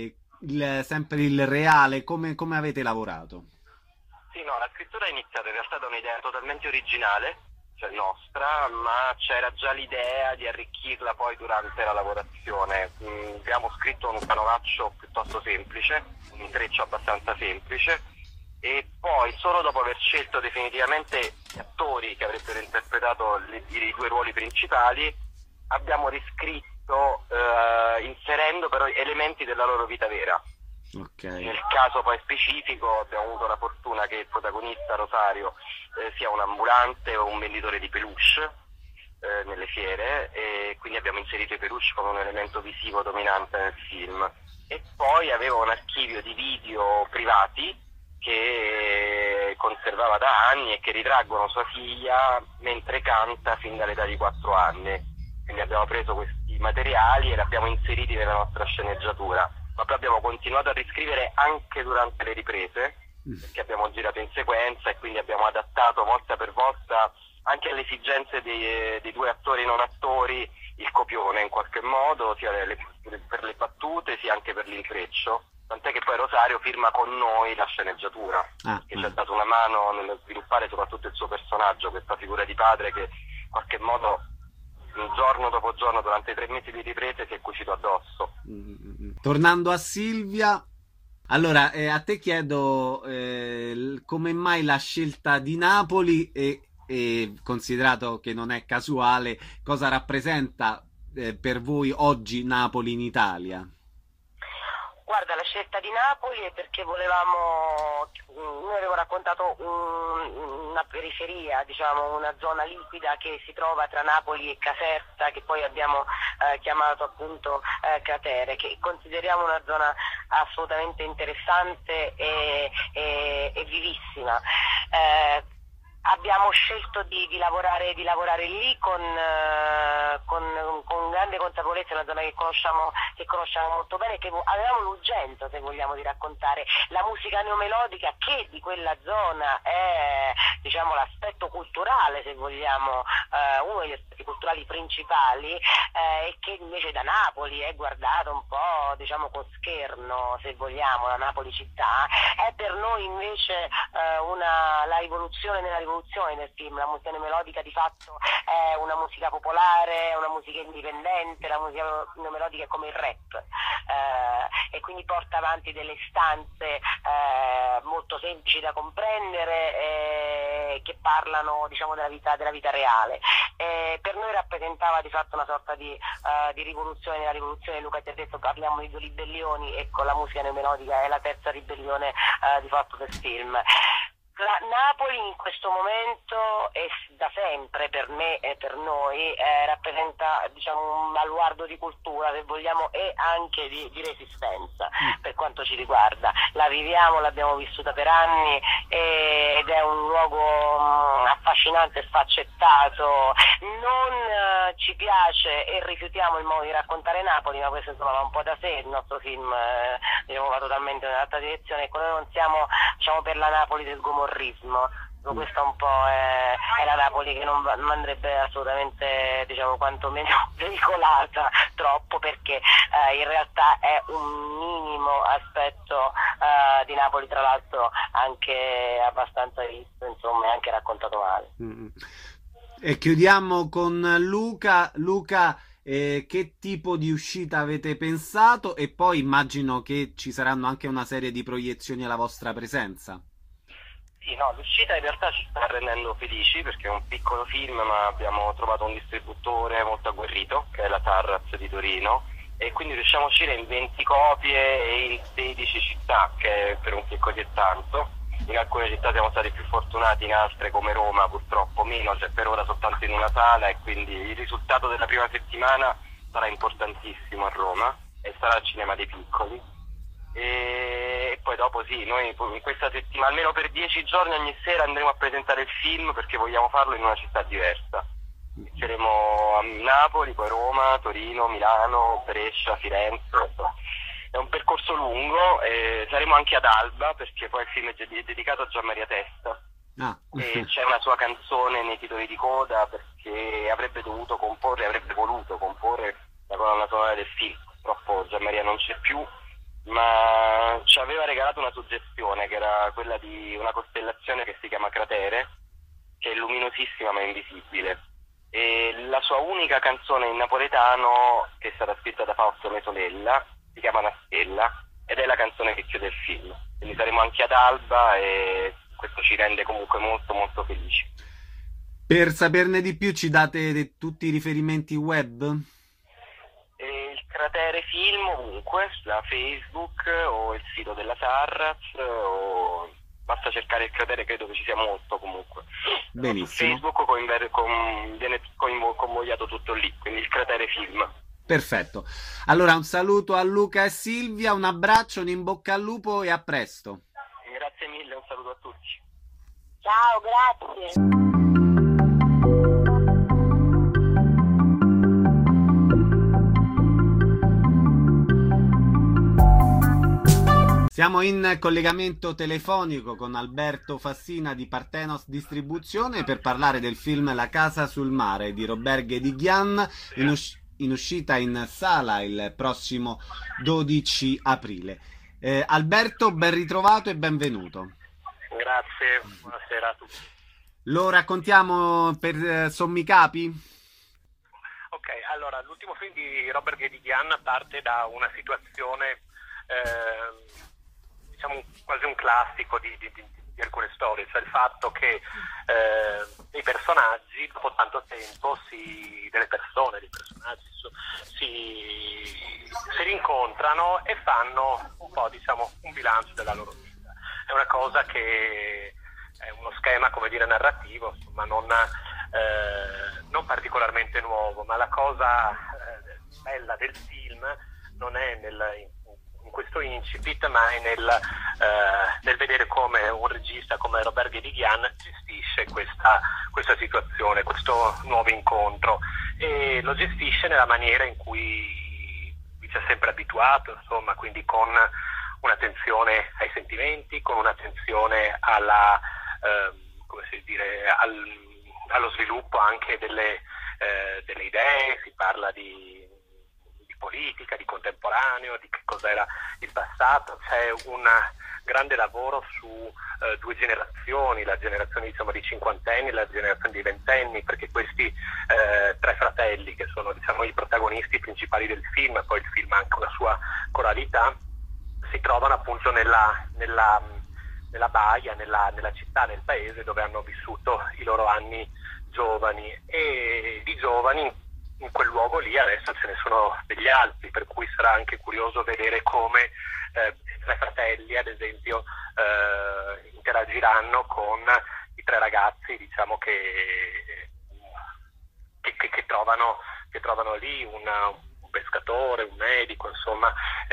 sempre il reale, come avete lavorato? Sì, no, la scrittura è iniziata in realtà da un'idea totalmente originale, cioè nostra, ma c'era già l'idea di arricchirla poi durante la lavorazione. Abbiamo scritto un canovaccio piuttosto semplice, un intreccio abbastanza semplice, e poi solo dopo aver scelto definitivamente gli attori che avrebbero interpretato i due ruoli principali, abbiamo riscritto inserendo però elementi della loro vita vera. Okay. Nel caso poi specifico abbiamo avuto la fortuna che il protagonista Rosario sia un ambulante o un venditore di peluche nelle fiere, e quindi abbiamo inserito i peluche come un elemento visivo dominante nel film. E poi avevo un archivio di video privati che conservava da anni e che ritraggono sua figlia mentre canta fin dall'età di 4 anni. Quindi abbiamo preso questi materiali e li abbiamo inseriti nella nostra sceneggiatura, ma poi abbiamo continuato a riscrivere anche durante le riprese, perché abbiamo girato in sequenza e quindi abbiamo adattato volta per volta anche alle esigenze dei due attori non attori il copione in qualche modo, sia per le battute sia anche per l'intreccio, tant'è che poi Rosario firma con noi la sceneggiatura, che ci ha dato una mano nello sviluppare soprattutto il suo personaggio, questa figura di padre che in qualche modo giorno dopo giorno durante i 3 mesi di riprese si è cucito addosso. Tornando a Silvia, allora a te chiedo come mai la scelta di Napoli e considerato che non è casuale, cosa rappresenta per voi oggi Napoli in Italia? Guarda, la scelta di Napoli è perché noi avevo raccontato una periferia, una zona liquida che si trova tra Napoli e Caserta, che poi abbiamo chiamato appunto Cratere, che consideriamo una zona assolutamente interessante e vivissima. Abbiamo scelto di lavorare lì con grande consapevolezza, una zona che conosciamo molto bene, che avevamo l'urgenza, se vogliamo, di raccontare la musica neomelodica, che di quella zona è diciamo, l'aspetto culturale, se vogliamo, uno degli aspetti culturali principali, e che invece da Napoli è guardato un po', diciamo, con scherno, se vogliamo, la Napoli città, è per noi invece la rivoluzione nella rivoluzione del film. La musica melodica di fatto è una musica popolare, è una musica indipendente, la musica melodica è come il rap, e quindi porta avanti delle istanze molto semplici da comprendere, che parlano, diciamo, della vita reale. Per noi rappresentava di fatto una sorta di rivoluzione nella rivoluzione. Luca ti ha detto, parliamo di due ribellioni, ecco, la musica neomelodica è la terza ribellione di fatto del film. Napoli in questo momento e da sempre per me e per noi rappresenta, diciamo, un baluardo di cultura, se vogliamo, e anche di resistenza per quanto ci riguarda. La viviamo, l'abbiamo vissuta per anni ed è un luogo affascinante e sfaccettato. Non ci piace e rifiutiamo il modo di raccontare Napoli, ma questo insomma va un po' da sé. Il nostro film diciamo, va totalmente nell'altra direzione. Ecco, noi non siamo, diciamo, per la Napoli del gomorrismo. Questa un po' è la Napoli che non andrebbe assolutamente, diciamo, quantomeno veicolata troppo, perché in realtà è un minimo aspetto di Napoli, tra l'altro anche abbastanza visto, insomma, e anche raccontato male. E chiudiamo con Luca. Luca, che tipo di uscita avete pensato? E poi immagino che ci saranno anche una serie di proiezioni alla vostra presenza. Sì, no, l'uscita in realtà ci sta rendendo felici, perché è un piccolo film, ma abbiamo trovato un distributore molto agguerrito, che è la Tarraz di Torino, e quindi riusciamo a uscire in 20 copie e in 16 città, che per un che così è tanto. In alcune città siamo stati più fortunati, in altre come Roma purtroppo meno, cioè per ora soltanto in una sala, e quindi il risultato della prima settimana sarà importantissimo a Roma e sarà al Cinema dei Piccoli. E poi dopo sì, noi in questa settimana, almeno per 10 giorni ogni sera, andremo a presentare il film, perché vogliamo farlo in una città diversa. Inizieremo a Napoli, poi Roma, Torino, Milano, Brescia, Firenze. È un percorso lungo, saremo anche ad Alba, perché poi il film è dedicato a Gian Maria Testa. E c'è una sua canzone nei titoli di coda, perché avrebbe voluto comporre la colonna sonora del film. Purtroppo Gian Maria non c'è più, ma ci aveva regalato una suggestione, che era quella di una costellazione che si chiama Cratere, che è luminosissima ma invisibile, e la sua unica canzone in napoletano, che è stata scritta da Fausto Mesolella, si chiama Una stella, ed è la canzone che chiude il film. Quindi saremo anche ad Alba e questo ci rende comunque molto molto felici. Per saperne di più ci date tutti i riferimenti web? Il Cratere Film ovunque, da Facebook o il sito della Tarraz, o basta cercare il Cratere, credo che ci sia molto comunque. Benissimo. Su Facebook viene convogliato tutto lì, quindi il Cratere Film. Perfetto. Allora un saluto a Luca e Silvia, un abbraccio, un in bocca al lupo e a presto. Grazie mille, un saluto a tutti. Ciao, grazie. Siamo in collegamento telefonico con Alberto Fassina di Parthenos Distribuzione per parlare del film La casa sul mare di Robert Guédiguian, in uscita in sala il prossimo 12 aprile. Alberto, ben ritrovato e benvenuto. Grazie, buonasera a tutti. Lo raccontiamo per sommi capi? Ok, allora, l'ultimo film di Robert Guédiguian parte da una situazione, diciamo quasi un classico di alcune storie, cioè il fatto che dei personaggi dopo tanto tempo dei personaggi si rincontrano e fanno un po', diciamo, un bilancio della loro vita. È una cosa che è uno schema, come dire, narrativo, insomma, non particolarmente nuovo, ma la cosa bella del film non è in questo incipit, ma è nel vedere come un regista come Robert Guédiguian gestisce questa situazione, questo nuovo incontro, e lo gestisce nella maniera in cui ci ha sempre abituato, insomma, quindi con un'attenzione ai sentimenti, con un'attenzione alla come si allo sviluppo anche delle idee, si parla di politica, di contemporaneo, di che cos'era il passato. C'è un grande lavoro su due generazioni, la generazione diciamo di cinquantenni e la generazione di ventenni, perché questi tre fratelli, che sono diciamo i protagonisti principali del film, poi il film ha anche una sua coralità, si trovano appunto nella baia, nella città, nel paese dove hanno vissuto i loro anni giovani, e di giovani in quel luogo lì adesso ce ne sono degli altri, per cui sarà anche curioso vedere come i tre fratelli ad esempio interagiranno con i tre ragazzi diciamo che trovano lì un pescatore, un medico, insomma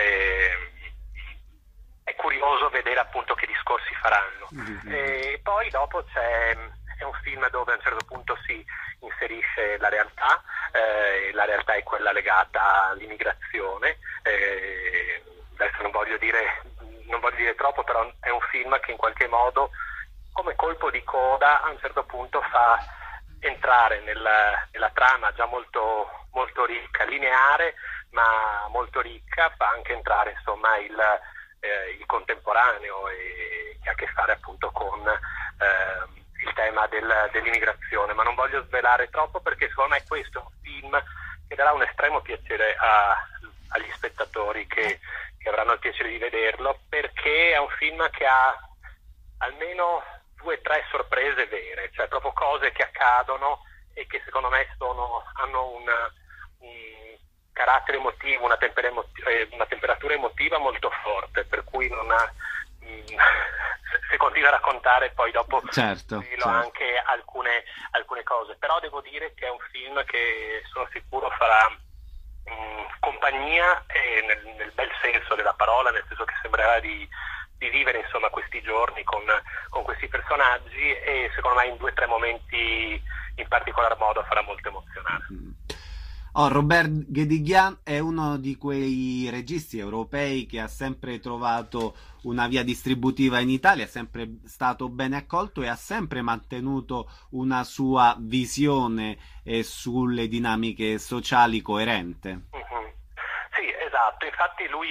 è curioso vedere appunto che discorsi faranno. E poi dopo è un film dove a un certo punto si inserisce la realtà è quella legata all'immigrazione. Adesso non voglio dire troppo, però è un film che in qualche modo, come colpo di coda, a un certo punto fa entrare nella trama già molto, molto ricca, lineare, ma molto ricca, fa anche entrare insomma il contemporaneo, e che ha a che fare appunto con il tema dell'immigrazione. Ma non voglio svelare troppo, perché secondo me questo è un film che darà un estremo piacere agli spettatori che avranno il piacere di vederlo, perché è un film che ha almeno 2 o 3 sorprese vere, cioè proprio cose che accadono e che secondo me hanno un carattere emotivo, una temperatura emotiva molto forte, per cui se continua a raccontare poi dopo certo. Anche alcune cose, però devo dire che è un film che sono sicuro farà compagnia, nel bel senso della parola, nel senso che sembrerà di vivere insomma questi giorni con questi personaggi, e secondo me in 2 o 3 momenti in particolar modo farà molto emozionare. Robert Guédiguian è uno di quei registi europei che ha sempre trovato una via distributiva in Italia, è sempre stato bene accolto e ha sempre mantenuto una sua visione sulle dinamiche sociali coerente. Mm-hmm. Sì, esatto, infatti lui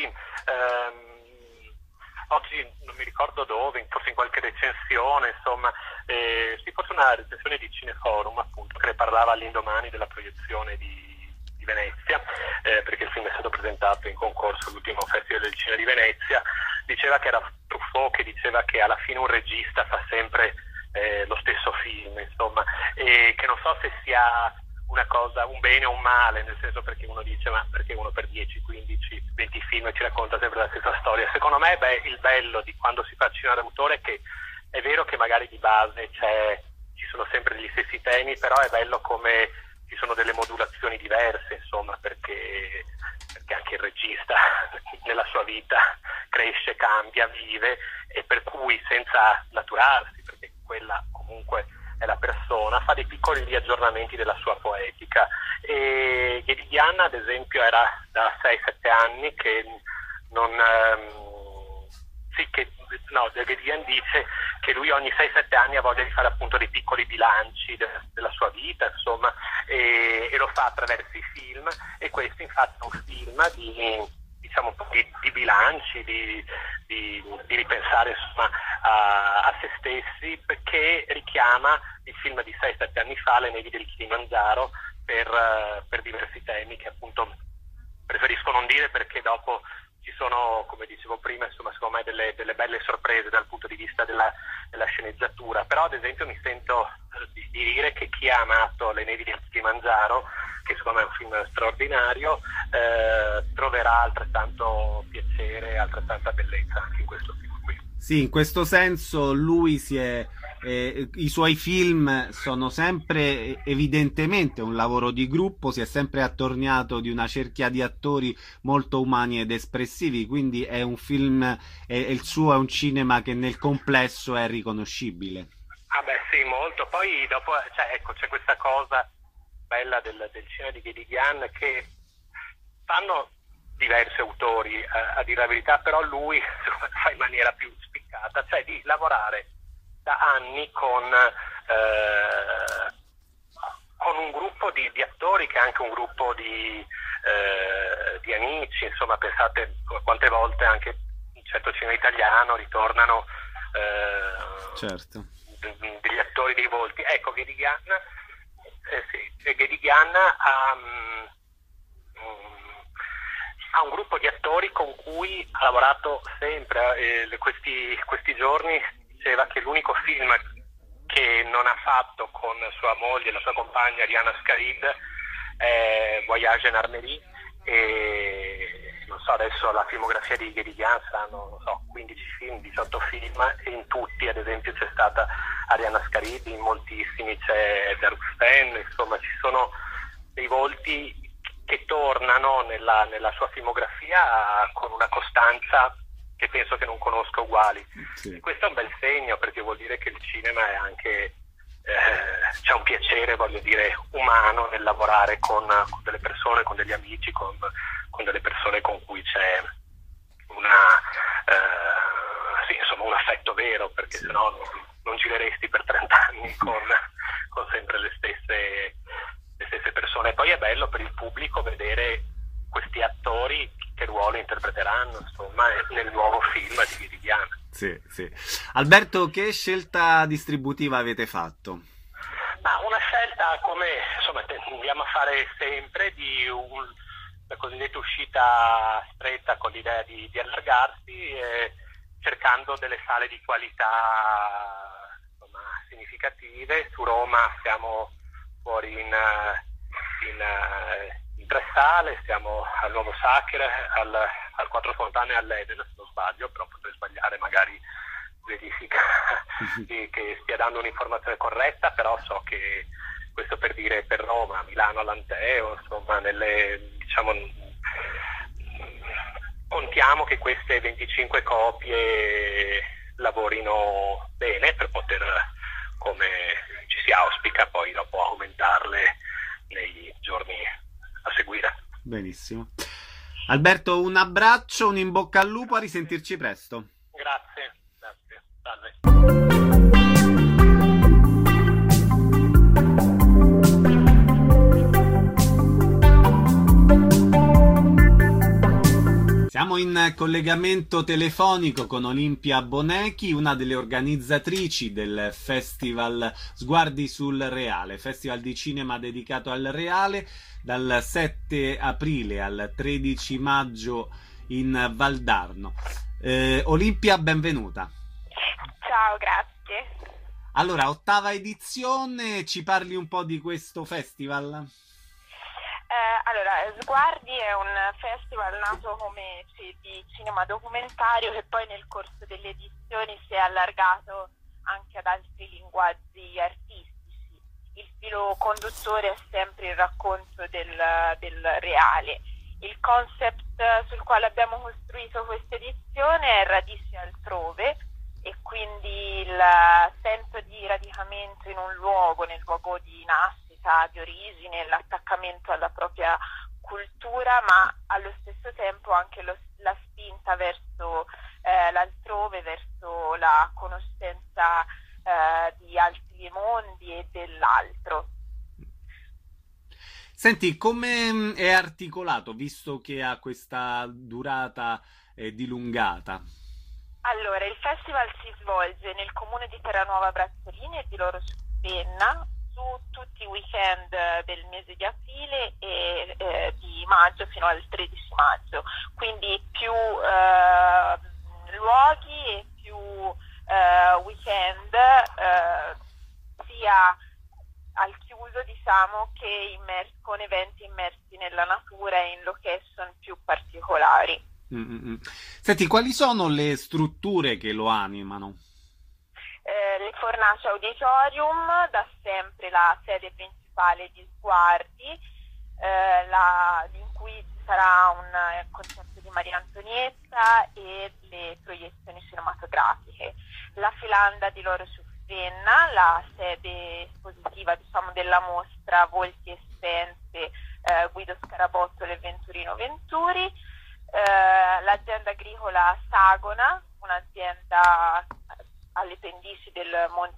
oggi non mi ricordo dove, forse in qualche recensione, insomma, forse una recensione di Cineforum appunto, che ne parlava all'indomani della proiezione di Venezia, perché il film è stato presentato in concorso all'ultimo Festival del Cinema di Venezia. Diceva che era Truffaut che diceva che alla fine un regista fa sempre lo stesso film, insomma, e che non so se sia una cosa, un bene o un male, nel senso, perché uno dice ma perché uno per 10, 15, 20 film ci racconta sempre la stessa storia. Secondo me il bello di quando si fa cinema d'autore è che è vero che magari di base ci sono sempre gli stessi temi, però è bello come ci sono delle modulazioni diverse, insomma, perché anche il regista nella sua vita cresce, cambia, vive, e per cui senza naturarsi, perché quella comunque è la persona, fa dei piccoli aggiornamenti della sua poetica. E Guédiguian ad esempio era da 6-7 anni che Guédiguian dice che lui ogni 6-7 anni ha voglia di fare appunto dei piccoli bilanci della sua vita, insomma, e lo fa attraverso i film, e questo infatti è un film di bilanci, di ripensare insomma a se stessi, perché richiama il film di 6-7 anni fa, Le nevi del Kilimangiaro, per diversi temi che appunto preferisco non dire, perché dopo ci sono, come dicevo prima, insomma, secondo me delle belle sorprese dal punto di vista della sceneggiatura. Però ad esempio mi sento di dire che chi ha amato Le nevi del Kilimangiaro, che secondo me è un film straordinario, troverà altrettanto piacere, altrettanta bellezza anche in questo film qui. Sì, in questo senso lui i suoi film sono sempre evidentemente un lavoro di gruppo, si è sempre attorniato di una cerchia di attori molto umani ed espressivi, quindi è un film, il suo è un cinema che nel complesso è riconoscibile. Ah beh sì, molto. Poi dopo c'è questa cosa bella del cinema di Guédiguian, che fanno diversi autori a dire la verità, però lui fa in maniera più spiccata, cioè di lavorare da anni con con un gruppo di attori che è anche un gruppo di amici, insomma, pensate quante volte anche in certo cinema italiano ritornano certo. degli attori, dei volti. Ecco, Ghedigan ha un gruppo di attori con cui ha lavorato sempre. Questi giorni diceva che l'unico film che non ha fatto con sua moglie, la sua compagna Rihanna Scarib, è Voyage en Arménie, e non so, adesso la filmografia di Ghedigan saranno, non so, 15 film, 18 film, e in tutti, ad esempio, c'è stata Ariana Scarib, in moltissimi c'è Darusten, insomma ci sono dei volti che tornano nella sua filmografia con una costanza che penso che non conosca uguali. Sì. Questo è un bel segno, perché vuol dire che il cinema è anche c'è un piacere, voglio dire, umano nel lavorare con delle persone, con degli amici, con delle persone con cui c'è un affetto vero, perché sì, sennò non gireresti per 30 anni con sempre le stesse persone. Poi è bello per il pubblico vedere questi attori che ruolo interpreteranno, insomma, nel nuovo film di Ghedigan. Sì, sì. Alberto, che scelta distributiva avete fatto? Una scelta, come insomma tendiamo a fare sempre, di la cosiddetta uscita stretta, con l'idea di allargarsi, cercando delle sale di qualità, insomma, significative. Su Roma siamo fuori in 3 sale, siamo al Nuovo Sacher, al Quattro Fontane e all'Eden, se non sbaglio, però potrei sbagliare, magari verifica che stia dando un'informazione corretta, però so che, questo per dire, per Roma, Milano all'Anteo, insomma, contiamo che queste 25 copie lavorino bene per poter, come ci si auspica, poi dopo aumentarle nei giorni a seguire. Benissimo. Alberto, un abbraccio, un in bocca al lupo, a risentirci presto. Grazie. Salve. Siamo in collegamento telefonico con Olimpia Bonecchi, una delle organizzatrici del Festival Sguardi sul Reale, festival di cinema dedicato al Reale, dal 7 aprile al 13 maggio in Valdarno. Olimpia, benvenuta. Ciao, grazie. Allora, 8ª edizione, ci parli un po' di questo festival? Allora, Sguardi è un festival nato come di cinema documentario, che poi nel corso delle edizioni si è allargato anche ad altri linguaggi artistici. Il filo conduttore è sempre il racconto del reale. Il concept sul quale abbiamo costruito questa edizione è Radici altrove, e quindi il senso di radicamento in un luogo, nel luogo di nascita, di origine, l'attaccamento alla propria cultura, ma allo stesso tempo anche la spinta verso l'altrove, verso la conoscenza di altri mondi e dell'altro. Senti, come è articolato, visto che ha questa durata dilungata? Allora, il festival si svolge nel comune di Terranuova Brazzolini e di Loro Spenna, su tutti i weekend del mese di aprile e di maggio fino al 13 maggio, quindi più luoghi e più weekend, sia al chiuso, diciamo, che con eventi immersi nella natura e in location più particolari. Senti, quali sono le strutture che lo animano? Le Fornaci Auditorium, da sempre la sede principale di Sguardi, in cui ci sarà un concerto di Maria Antonietta e le proiezioni cinematografiche. La Filanda di Loro Spenna, la sede espositiva, diciamo, della mostra Volti e Spense, Guido Scarabottolo e Venturino Venturi. L'azienda agricola Sagona, un'azienda alle pendici del Monte del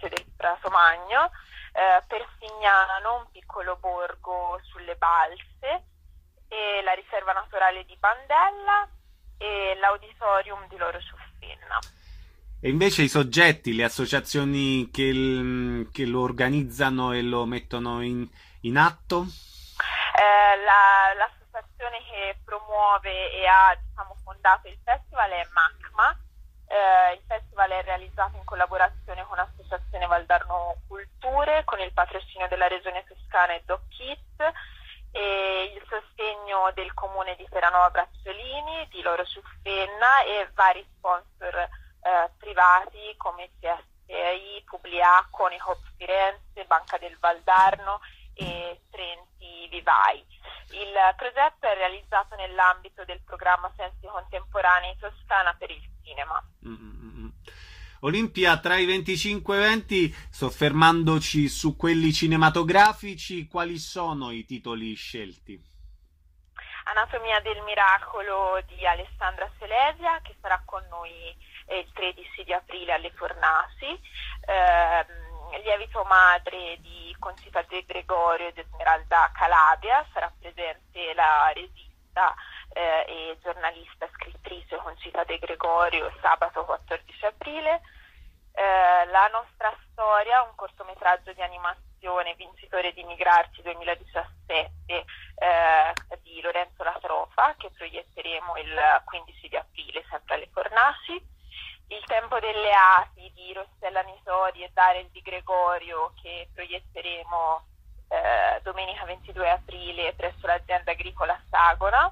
Prato Magno, Persignano, un piccolo borgo sulle Balse, e la riserva naturale di Bandella e l'auditorium di Loro Suffenna. E invece i soggetti, le associazioni che lo organizzano e lo mettono in atto? L'associazione che promuove e ha fondato il festival è MACMA. Il festival è realizzato in collaborazione con l'Associazione Valdarno Culture, con il patrocinio della Regione Toscana e Doc Kids, e il sostegno del comune di Terranova Bracciolini, di Loro Suffenna, e vari sponsor privati come CSI, Publia, Conihop Firenze, Banca del Valdarno e Trenti Vivai. Il progetto è realizzato nell'ambito del programma Sensi Contemporanei Toscana per il cinema. Olimpia, tra i 25 eventi, soffermandoci su quelli cinematografici, quali sono i titoli scelti? Anatomia del miracolo di Alessandra Selesia, che sarà con noi il 13 di aprile alle Fornasi. Lievito madre di Concita De Gregorio ed Esmeralda Calabria, sarà presente la regista e giornalista scrittrice Concita De Gregorio sabato 14 aprile. La nostra storia, un cortometraggio di animazione vincitore di Migrarci 2017 di Lorenzo Latrofa, che proietteremo il 15 di aprile sempre alle Fornasi. Il tempo delle api di Rossella Nisori e Darel Di Gregorio, che proietteremo domenica 22 aprile presso l'azienda agricola Sagona,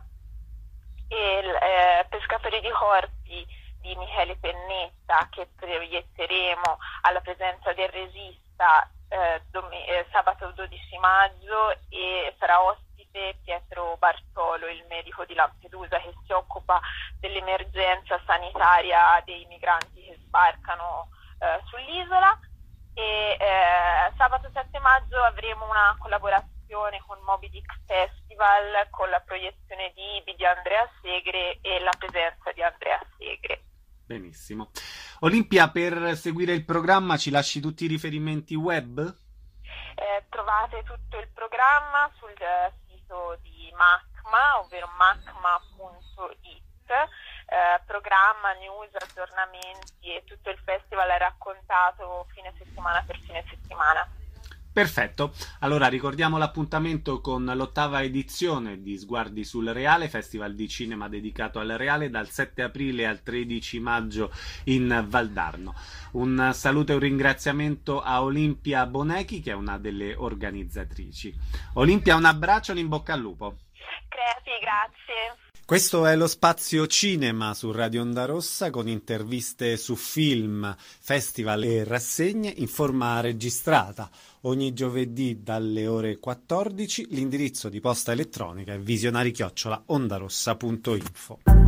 e Pescatori di corpi di Michele Pennetta, che proietteremo alla presenza del regista sabato 12 maggio, e sarà ospite Pietro Bartolo, il medico di Lampedusa che si occupa dell'emergenza sanitaria dei migranti che sbarcano sull'isola. E sabato 7 maggio avremo una collaborazione con Moby Dick Festival, con la proiezione di Ibi di Andrea Segre e la presenza di Andrea Segre. Benissimo. Olimpia, per seguire il programma ci lasci tutti i riferimenti web? Trovate tutto il programma sul sito di MACMA, ovvero macma.it. Programma, news, aggiornamenti, e tutto il festival è raccontato fine settimana per fine settimana. Perfetto, allora ricordiamo l'appuntamento con l'8ª edizione di Sguardi sul Reale, festival di cinema dedicato al Reale, dal 7 aprile al 13 maggio in Valdarno. Un saluto e un ringraziamento a Olimpia Bonechi, che è una delle organizzatrici. Olimpia, un abbraccio e un in bocca al lupo. Grazie. Questo è lo Spazio Cinema su Radio Onda Rossa, con interviste su film, festival e rassegne in forma registrata. Ogni giovedì dalle ore 14, l'indirizzo di posta elettronica è visionari@ondarossa.info.